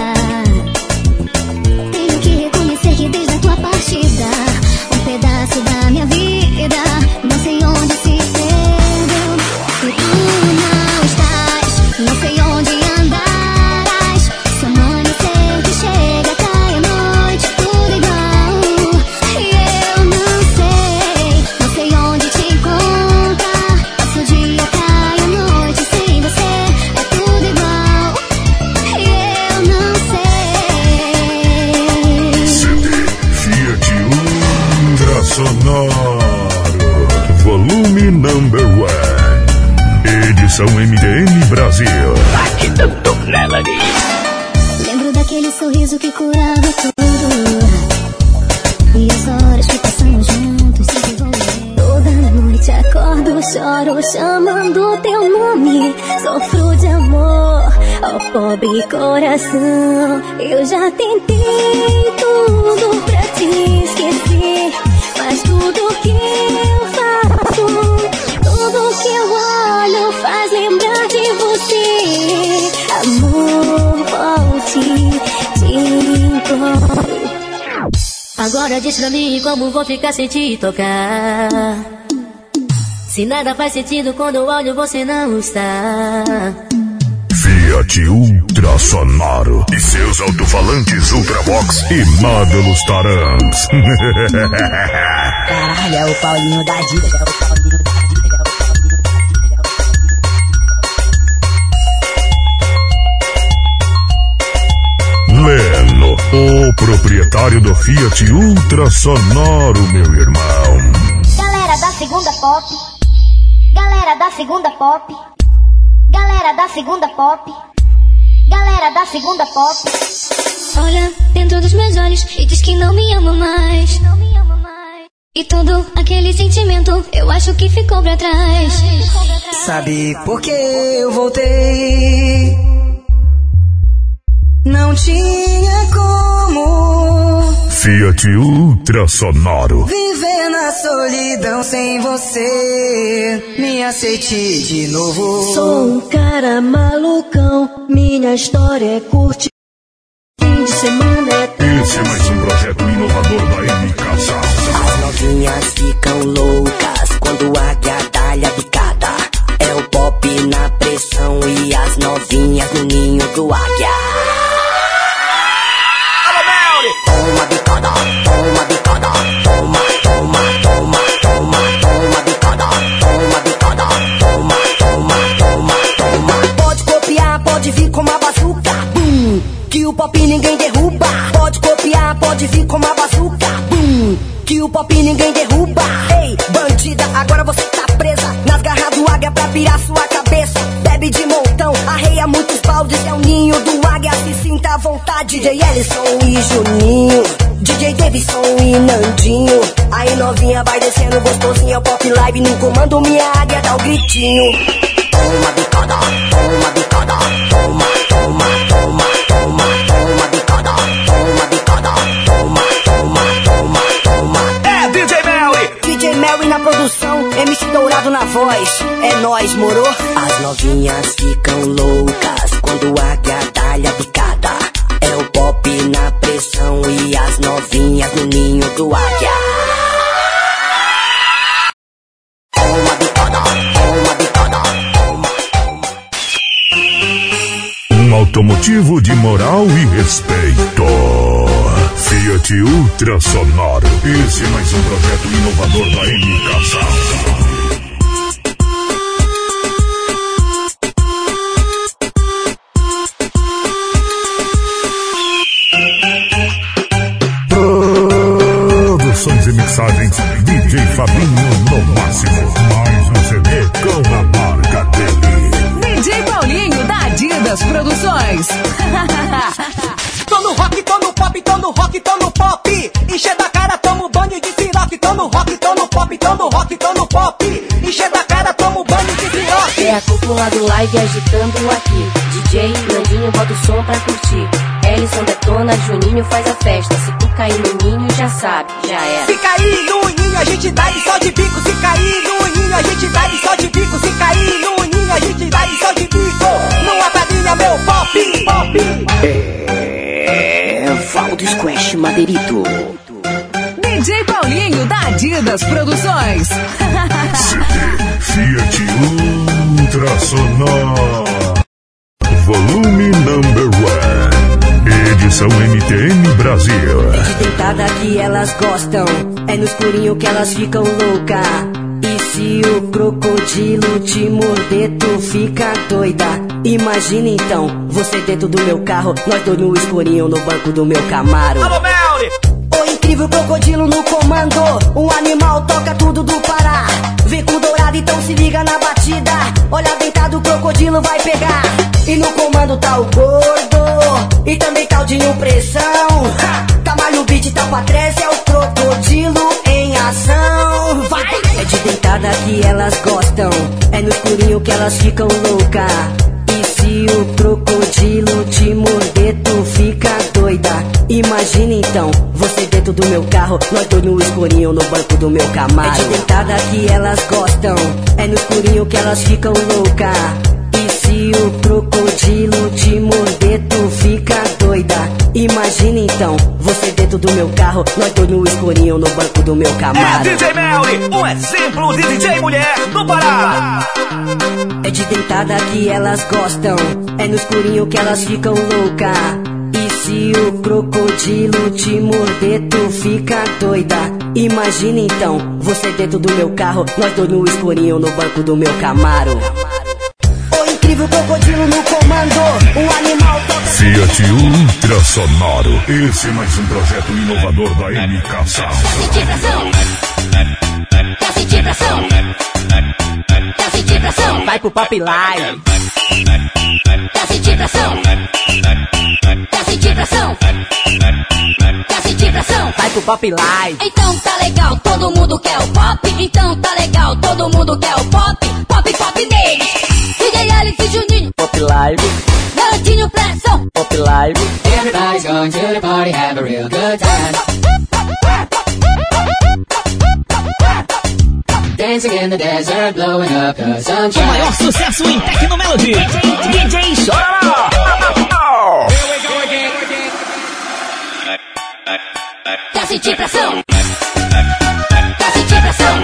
[SPEAKER 4] Tenho que reconhecer que desde a tua partida um pedaço da minha vida não sei onde se perdeu. E tu não estás, não sei onde andarás. Só amanhecer que chega, cai a noite, tudo igual. E eu não sei onde te encontrar. Passa o dia, cai a noite sem você, é tudo igual. E eu não sei.
[SPEAKER 2] CD Fiat Ultra Sonoro. Volume number 1. Edição MDM Brasil.
[SPEAKER 1] Batidão do Melody.
[SPEAKER 4] Lembro daquele sorriso que curava tudo. E as horas que passamos juntos se devolver. Toda noite acordo, choro, chamando teu nome. Sofro de amor, ó pobre coração. Eu já tentei tudo pra te esquecer, mas tudo que eu faço, tudo que eu olho faz lembrar de você. Amor, volte, te imploro.
[SPEAKER 9] Agora diz pra mim como vou ficar sem te tocar. Se nada faz sentido quando eu olho você não está.
[SPEAKER 2] Fiat Ultra Sonoro e seus alto-falantes Ultravox e módulos Tarangs.
[SPEAKER 10] Caralho, é o Paulinho da Adidas, é o Paulinho da Adidas, é o Paulinho da Adidas, é o Paulinho da Adidas.
[SPEAKER 2] O proprietário do Fiat Ultra Sonoro, meu irmão.
[SPEAKER 4] Galera da segunda pop. Galera da segunda pop. Galera da segunda pop. Galera da segunda pop.
[SPEAKER 19] Olha dentro dos meus olhos e diz que não me ama mais. E todo aquele sentimento eu acho que ficou pra trás.
[SPEAKER 18] Sabe por que eu voltei? Não tinha como
[SPEAKER 2] Fiat Ultra Sonoro.
[SPEAKER 18] viver na solidão sem você. Me aceite de novo.
[SPEAKER 21] Sou um cara malucão, minha história é curta. Fim de semana é
[SPEAKER 2] Esse é mais um projeto inovador da MK Sound.
[SPEAKER 11] As novinhas ficam loucas quando a águia dá-lhe a bicada. É o pop na pressão e as novinhas no ninho do águia. Toma bicada, toma bicada, toma, toma, toma, toma, toma bicada, toma bicada, toma, toma, toma, toma.
[SPEAKER 18] Pode copiar, pode vir com uma bazuca, bum, que o pop ninguém derruba. Pode copiar, pode vir com uma bazuca, bum, que o pop ninguém derruba. Ei, bandida, agora você tá presa nas garras do águia pra pirar sua cabeça. Bebe de montão, arreia muitos baldes, é o ninho do águia, se sinta à vontade. DJ Ellison e Juninho, DJ Davidson e Nandinho. Aí novinha vai descendo gostosinha, pop live no comando, minha águia dá o gritinho.
[SPEAKER 11] Toma bicada, toma bicada, toma, toma, toma, toma, toma bicada, toma bicada, toma, toma, toma, toma.
[SPEAKER 18] É DJ Mary! DJ Mary na produção, MC Dourado na voz. É nóis, moro?
[SPEAKER 11] As novinhas ficam loucas quando a águia dá-lhe a bicada. É o pop na pressão e as novinhas no ninho do águia. Toma bicada, toma bicada, toma, toma.
[SPEAKER 2] Um automotivo de moral e respeito. Fiat Ultra Sonoro. Esse é mais um projeto inovador da MK Sound. Produções e mixagens DJ Fabinho no máximo. Mais um CD com a marca dele.
[SPEAKER 6] DJ Paulinho da Adidas Produções.
[SPEAKER 5] Tô no rock, tô no pop, tô no rock, tô no pop. Encher da cara, tomo banho de siroque. Tô no rock, tô no pop, tô no rock, tô no pop. Encher da cara, tomo banho de siroque.
[SPEAKER 21] É a cúpula do live agitando aqui. DJ Nandinho bota o som pra curtir. Ellison detona, Juninho faz a festa. Se tu cair no ninho já sabe, já era.
[SPEAKER 5] Se cair no ninho a gente dá de só de bico. Se cair no ninho a gente dá de só de bico. Se cair no ninho a gente dá de só de bico. Não apadrinha meu pop, pop.
[SPEAKER 18] Valdo Squash Madeirito.
[SPEAKER 6] DJ Paulinho da Adidas Produções.
[SPEAKER 2] CD Fiat Ultra Sonoro. Volume Number 1. Edição MTM Brasil.
[SPEAKER 18] É de deitada que elas gostam, é no escurinho que elas ficam louca. E se o crocodilo te morder, tu fica doida. Imagina então, você dentro do meu carro, nós dois no escurinho no banco do meu Camaro.
[SPEAKER 5] Alô, Melly!
[SPEAKER 18] O incrível crocodilo no comando, um animal toca tudo do Pará. Vem com dourado, então se liga na batida. Olha deitado, o crocodilo vai pegar. E no comando tá o gordo, e também tá o Dinho Pressão. Tamalho beat, tá pra trás, é o crocodilo em ação. Vai! É de deitada que elas gostam, é no escurinho que elas ficam louca. E se o crocodilo te morder, tu fica doida. Imagina então, você dentro do meu carro, nós dois no escurinho no banco do meu Camaro. É de deitada que elas gostam, é no escurinho que elas ficam louca. E se o crocodilo te morder, tu fica doida. Imagina então, você dentro do meu carro, nós dois no escurinho no banco do meu Camaro.
[SPEAKER 5] É DJ Melly, um exemplo de DJ mulher do Pará.
[SPEAKER 18] É de deitada que elas gostam, é no escurinho que elas ficam louca. E se o crocodilo te morder, tu fica doida. Imagina então, você dentro do meu carro, nós dois no escurinho no banco do meu Camaro. incrível, crocodilo no comando. O animal toca.
[SPEAKER 2] Fiat Ultra Sonoro. Esse é mais um projeto inovador da MK Sound.
[SPEAKER 3] Quer sentir pressão? Quer sentir pressão?
[SPEAKER 7] Vai pro Pop Live.
[SPEAKER 3] Quer sentir pressão? Quer sentir pressão? Quer sentir pressão?
[SPEAKER 7] Vai pro Pop Live.
[SPEAKER 3] Então tá legal, todo mundo quer o pop. Então tá legal, todo mundo quer o pop. Pop, pop neles. DJ Alex e Juninho.
[SPEAKER 7] Pop Live.
[SPEAKER 3] Garotinho pressão.
[SPEAKER 7] Pop Live.
[SPEAKER 14] Everybody's going to the party, have a real good time. Dancing in the desert, blowing up the sunshine.
[SPEAKER 22] O maior sucesso em Tecno Melody. DJ Chororó.
[SPEAKER 3] Quer sentir pressão? Quer sentir pressão?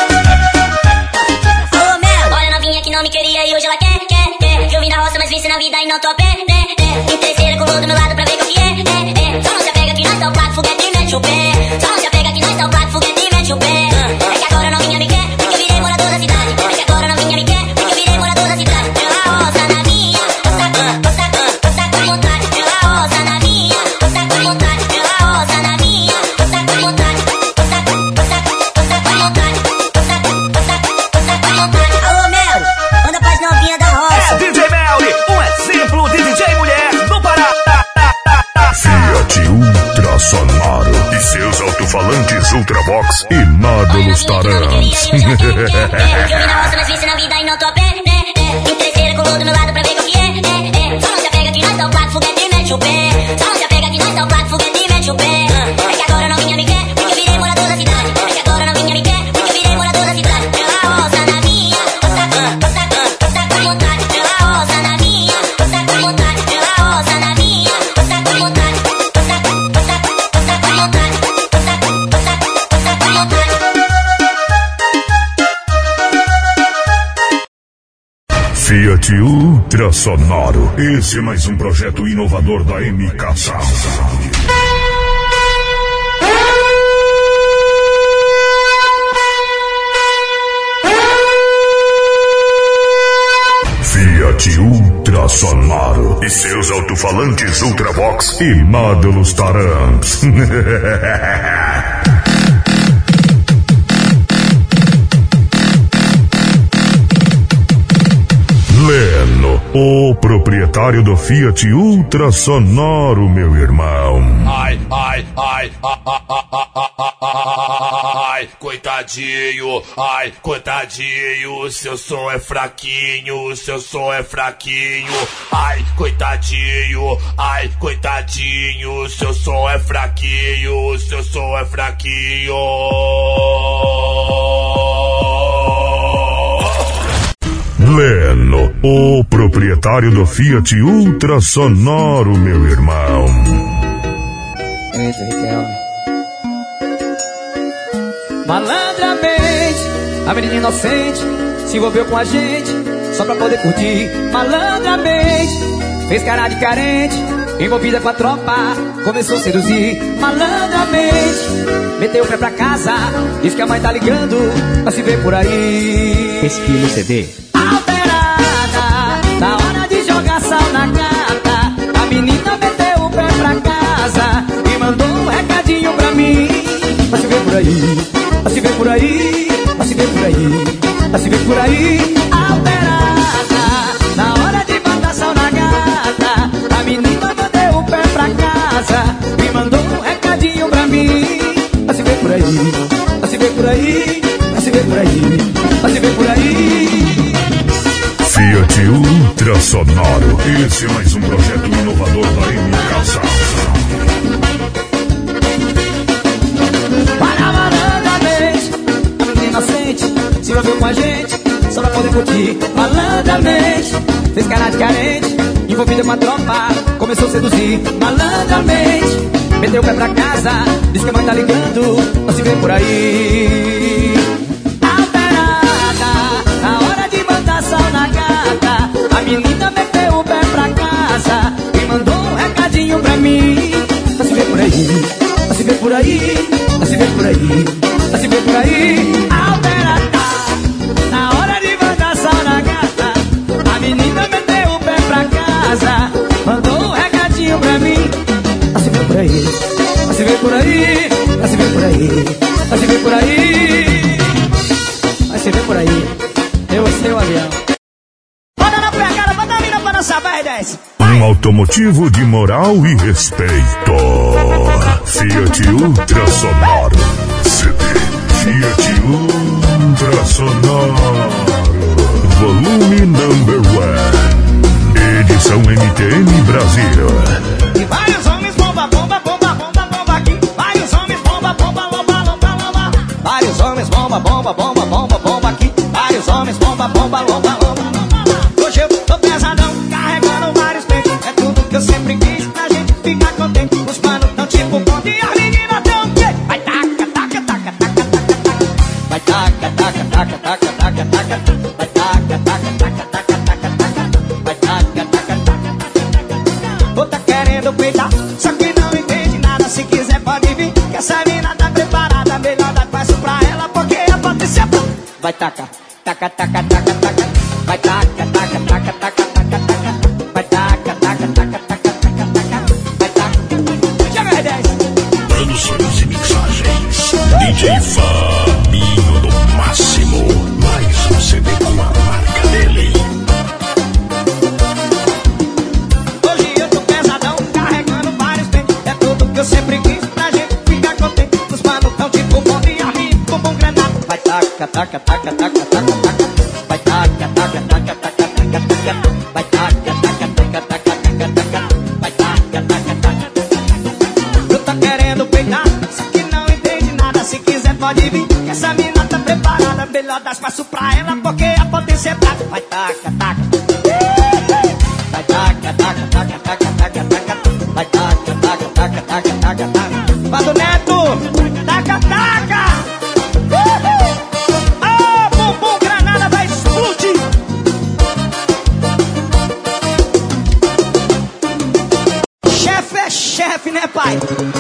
[SPEAKER 9] Ô Mel, olha a novinha que não me queria e hoje ela quer. Eu vim da roça, mas venci na vida e não tô a pé. Interesseira colou do meu lado pra ver o que é. Só não se apega que nós tá o plato, foguete e mete o pé. Só não se apega que nós tá o plato, foguete e mete o pé. É que agora a novinha me quer, porque eu virei morador da cidade. É que agora a novinha me quer, porque eu virei morador da cidade. Pela roça na minha, roça com vontade. Pela roça na minha, roça com vontade. Pela roça na minha, roça com vontade. Roça com vontade. Roça com vontade. Alô, Mel, manda pras novinha da roça.
[SPEAKER 22] É DJ Melly, um exemplo de DJ mulher do Pará.
[SPEAKER 2] Fiat Ultra Sonoro e seus alto-falantes Ultravox e módulos Tarangs.
[SPEAKER 9] Eu vim na roça, mas venci na vida e não tô a pé. Interesseira colou do meu lado pra ver o que é. Só não se apega que nós tá o plato, foguete e mete o pé. Só não se apega que nós tá o plato, foguete e mete o pé. É que agora a novinha me quer, porque eu virei morador da cidade. É que agora a novinha me quer, porque eu virei morador da cidade. Pela roça na minha, roça com vontade. Pela roça na minha, roça com vontade. Pela roça na minha, roça com vontade. Roça com vontade. Roça com vontade.
[SPEAKER 2] Fiat Ultra Sonoro. Esse é mais um projeto inovador da MK Sound. Fiat Ultra Sonoro e seus alto-falantes Ultravox e módulos Tarangs. Leno, o proprietário do Fiat Ultra Sonoro, meu irmão.
[SPEAKER 23] Ai, coitadinho, seu som é fraquinho, seu som é fraquinho. Ai, coitadinho, seu som é fraquinho, seu som é fraquinho.
[SPEAKER 2] Leno, o proprietário do Fiat Ultra Sonoro, meu irmão.
[SPEAKER 20] Malandramente, a menina inocente se envolveu com a gente só pra poder curtir. Malandramente, fez cara de carente, envolvida com a tropa, começou a seduzir. Malandramente, meteu o pé pra casa, diz que a mãe tá ligando pra se ver por aí.
[SPEAKER 22] Pesquisa CD.
[SPEAKER 20] Alterada, na hora de jogar sal na gata, a menina meteu o pé pra casa e mandou um recadinho pra mim. Pra se ver por aí, pra se ver por aí, pra se ver por aí, pra se ver por aí. Alterada, na hora de botar sal na gata, a menina meteu o pé pra casa e mandou um recadinho pra mim. Pra se ver por aí, pra se ver por aí, pra se ver por aí, pra se ver por aí.
[SPEAKER 2] Fiat Ultra Sonoro. Esse é mais um projeto inovador da MK Sound.
[SPEAKER 20] Para malandramente, a menina inocente se envolveu com a gente só pra poder curtir. Malandramente, fez cara de carente, envolvida com a tropa, começou a seduzir. Malandramente, meteu o pé pra casa, diz que a mãe tá ligando pra se ver por aí. Alterada, na hora de mandar sal na gata, a menina meteu o pé pra casa e mandou um recadinho pra mim. Pra se ver por aí, pra se ver por aí, pra se ver por aí, pra se ver por aí. Alterada, na hora de mandar sal na gata, a menina meteu Eu sei o avião. Bota na pegada, bota a mina pra dançar, vai, desce.
[SPEAKER 2] Um automotivo de moral e respeito. Fiat Ultra Sonoro CD. Fiat Ultra Sonoro Volume Number 1. Edição MTN Brasil.
[SPEAKER 20] E vários homens bomba, bomba, bomba, bomba, bomba aqui. Vários homens bomba, bomba, bomba, bomba, bomba. Vários homens bomba, bomba, bomba, bomba, bomba aqui. Vários homens bomba, bomba, bomba, bomba. Hoje eu tô pesadão, carregando vários peitos. É tudo que eu sempre quis, pra gente ficar contente. Os manos tão tipo bonde e as meninas tão que vai taca, taca, taca, taca, taca, taca. Vai taca, taca, taca, taca, taca, taca. Vai taca, taca, taca, taca, taca, taca. Vai taca, taca, taca, taca. Ou tá querendo peitar, só que não entende nada. Se quiser pode vir, que essa mina tá preparada. Melhor dar passo pra ela, porque a potência é pra... Vai taca, taca, taca, taca, taca. Vai taca, taca, taca, taca, taca, taca. Vai taca, taca, taca, taca, taca, taca. Vai taca. Chega aí, 10.
[SPEAKER 1] Produções e mixagens. DJ Fabinho do Máximo. Mais um CD com a marca dele.
[SPEAKER 20] Hoje eu tô pesadão, carregando vários pentes. É tudo que eu sempre quis, pra gente ficar contente. Os manos tão tipo bonde e a mim como um granado. Vai taca, taca, taca, taca, taca, taca. Vai taca, taca, taca, taca, taca, taca. Vai taca, taca, taca, taca, taca, taca. Vai taca, taca, taca, taca. Eu tô querendo peitar, só que não entende nada. Se quiser pode vir, que essa mina tá preparada. Melhor dar espaço pra ela, porque a potência é prata. Vai taca, taca. Vai taca, taca, taca, taca, taca, taca. Vai taca, taca, taca, taca, taca, taca. Vai do Neto, taca, taca. Ah, bumbum granada vai explodir. Chefe é chefe, né, pai?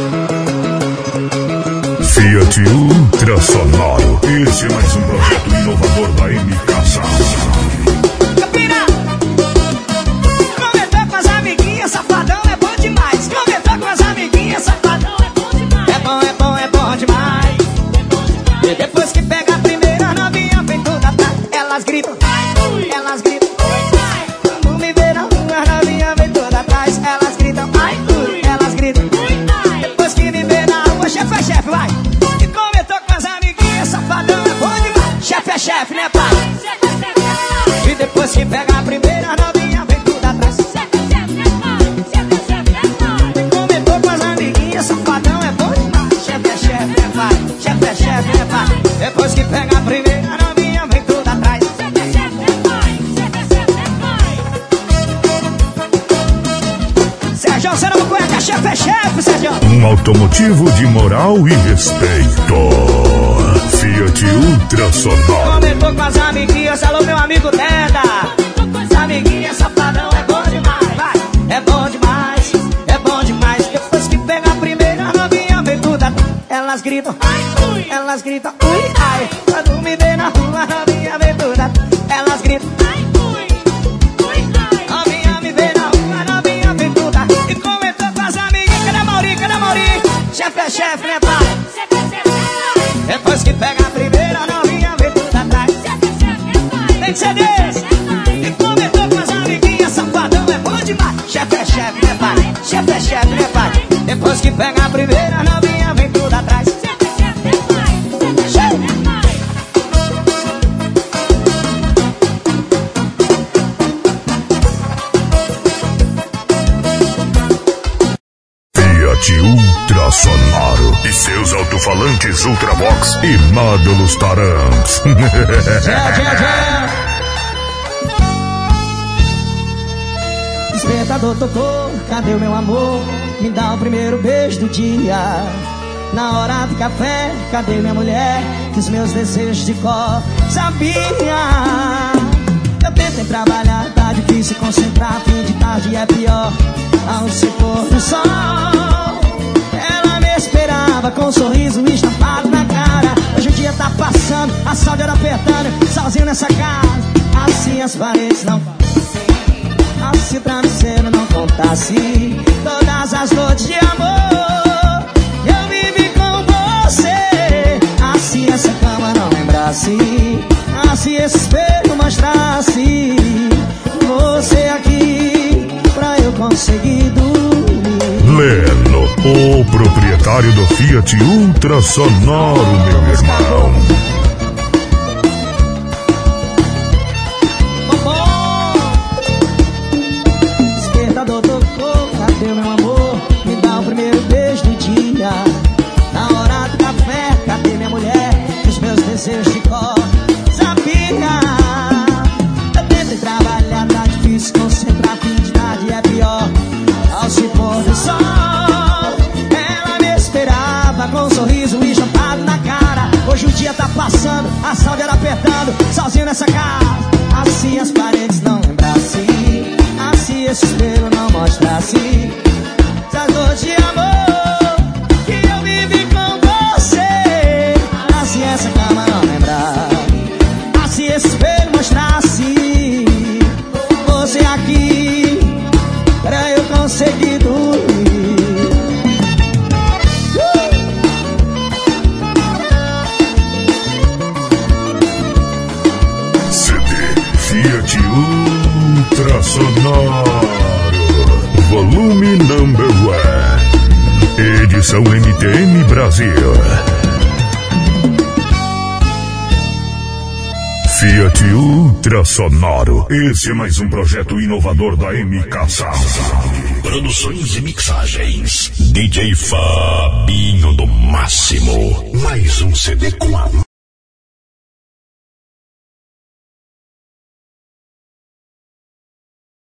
[SPEAKER 2] Fiat Ultra Sonoro. Esse é mais um projeto inovador da MK Sound.
[SPEAKER 20] Capira! Comentou com as amiguinhas, safadão é bom demais. Comentou com as amiguinhas, safadão é bom demais. É bom, é bom, é bom demais. E depois que pega a primeira novinha, vem tudo atrás. Elas gritam, elas gritam. Quando me vê na rua, a novinha vem toda atrás. Elas gritam, ai, elas gritam. Depois que me vê na rua, chefe é chefe, vai. E comentou com as amiguinhas, safadão é bom demais. Chefe é chefe, né, pai? E depois que pega a primeira novinha, vem tudo atrás. E comentou com as amiguinhas, safadão é bom demais. Chefe é chefe, né, pai? Chefe é chefe, né, pai? Depois que pega a primeira novinha, vem tudo atrás. Sérgio, você não conhece a chefe é chefe, Sérgio?
[SPEAKER 2] Um automotivo de moral e respeito. Fiat Ultra Sonoro.
[SPEAKER 20] Comentou com as amiguinhas, alô meu amigo Deda. As amiguinhas, safadão é bom demais, vai. É bom demais, é bom demais. Depois que pega a primeira novinha, vem tudo atrás. Elas gritam, ai, elas gritam, ui, ai. Quando me vê na rua, a novinha vem tudo atrás. Elas gritam, ai, novinha me vê na rua, a novinha vem tudo atrás. E comentou com as amiguinhas, cadê Mauri, cadê Mauri? Chefe é chefe, né, pai? Depois que pega a primeira novinha, vem tudo atrás. Tem que ser desse. E comentou com as amiguinhas, safadão é bom demais. Chefe é chefe, né, pai? Chefe é chefe, né, pai? Depois que pega a primeira novinha, vem tudo atrás.
[SPEAKER 2] Fiat Ultra Sonoro e seus alto-falantes Ultravox e módulos Tarangs.
[SPEAKER 20] Despertador tocou, cadê o meu amor? Me dá o primeiro beijo do dia. Na hora do café, cadê minha mulher? Que os meus desejos de cor sabia. Eu tentei trabalhar, tá difícil concentrar. Fim de tarde é pior, ao se pôr do sol. Ela me esperava com um sorriso estampado na cara. Hoje o dia tá passando, a saudade apertando. Sozinho nessa casa, assim as paredes não se o travesseiro não contasse todas as noites de amor eu vivi com você. Assim essa cama não lembrasse, assim
[SPEAKER 5] esse espelho mostrasse você aqui pra eu conseguir dormir.
[SPEAKER 2] Leno, o proprietário do Fiat Ultra Sonoro, meu irmão.
[SPEAKER 5] Despertador tocou, cadê meu amor? Me dá o primeiro beijo do dia. Na hora do café, cadê minha mulher? Os meus desejos de cor, sabia? Eu tentei trabalhar, tá difícil concentrar, fim de tarde é pior. Ao se pôr do sol, ela me esperava com um sorriso enxompado na cara. Hoje o dia tá passando, a saudade apertando, sozinho nessa casa. Assim as paredes não lembrassem, assim esse espelho não mostrasse essas dores de amor que eu vivi com você. Assim essa cama não lembrar, assim esse espelho mostrasse você aqui pra eu conseguir dormir.
[SPEAKER 2] CD Fiat Ultra Sonoro, volume number 1, edição MTM Brasil. Fiat Ultra Sonoro, esse é mais um projeto inovador da MK Sound.
[SPEAKER 1] Produções e mixagens DJ Fabinho do Máximo. Mais um CD com a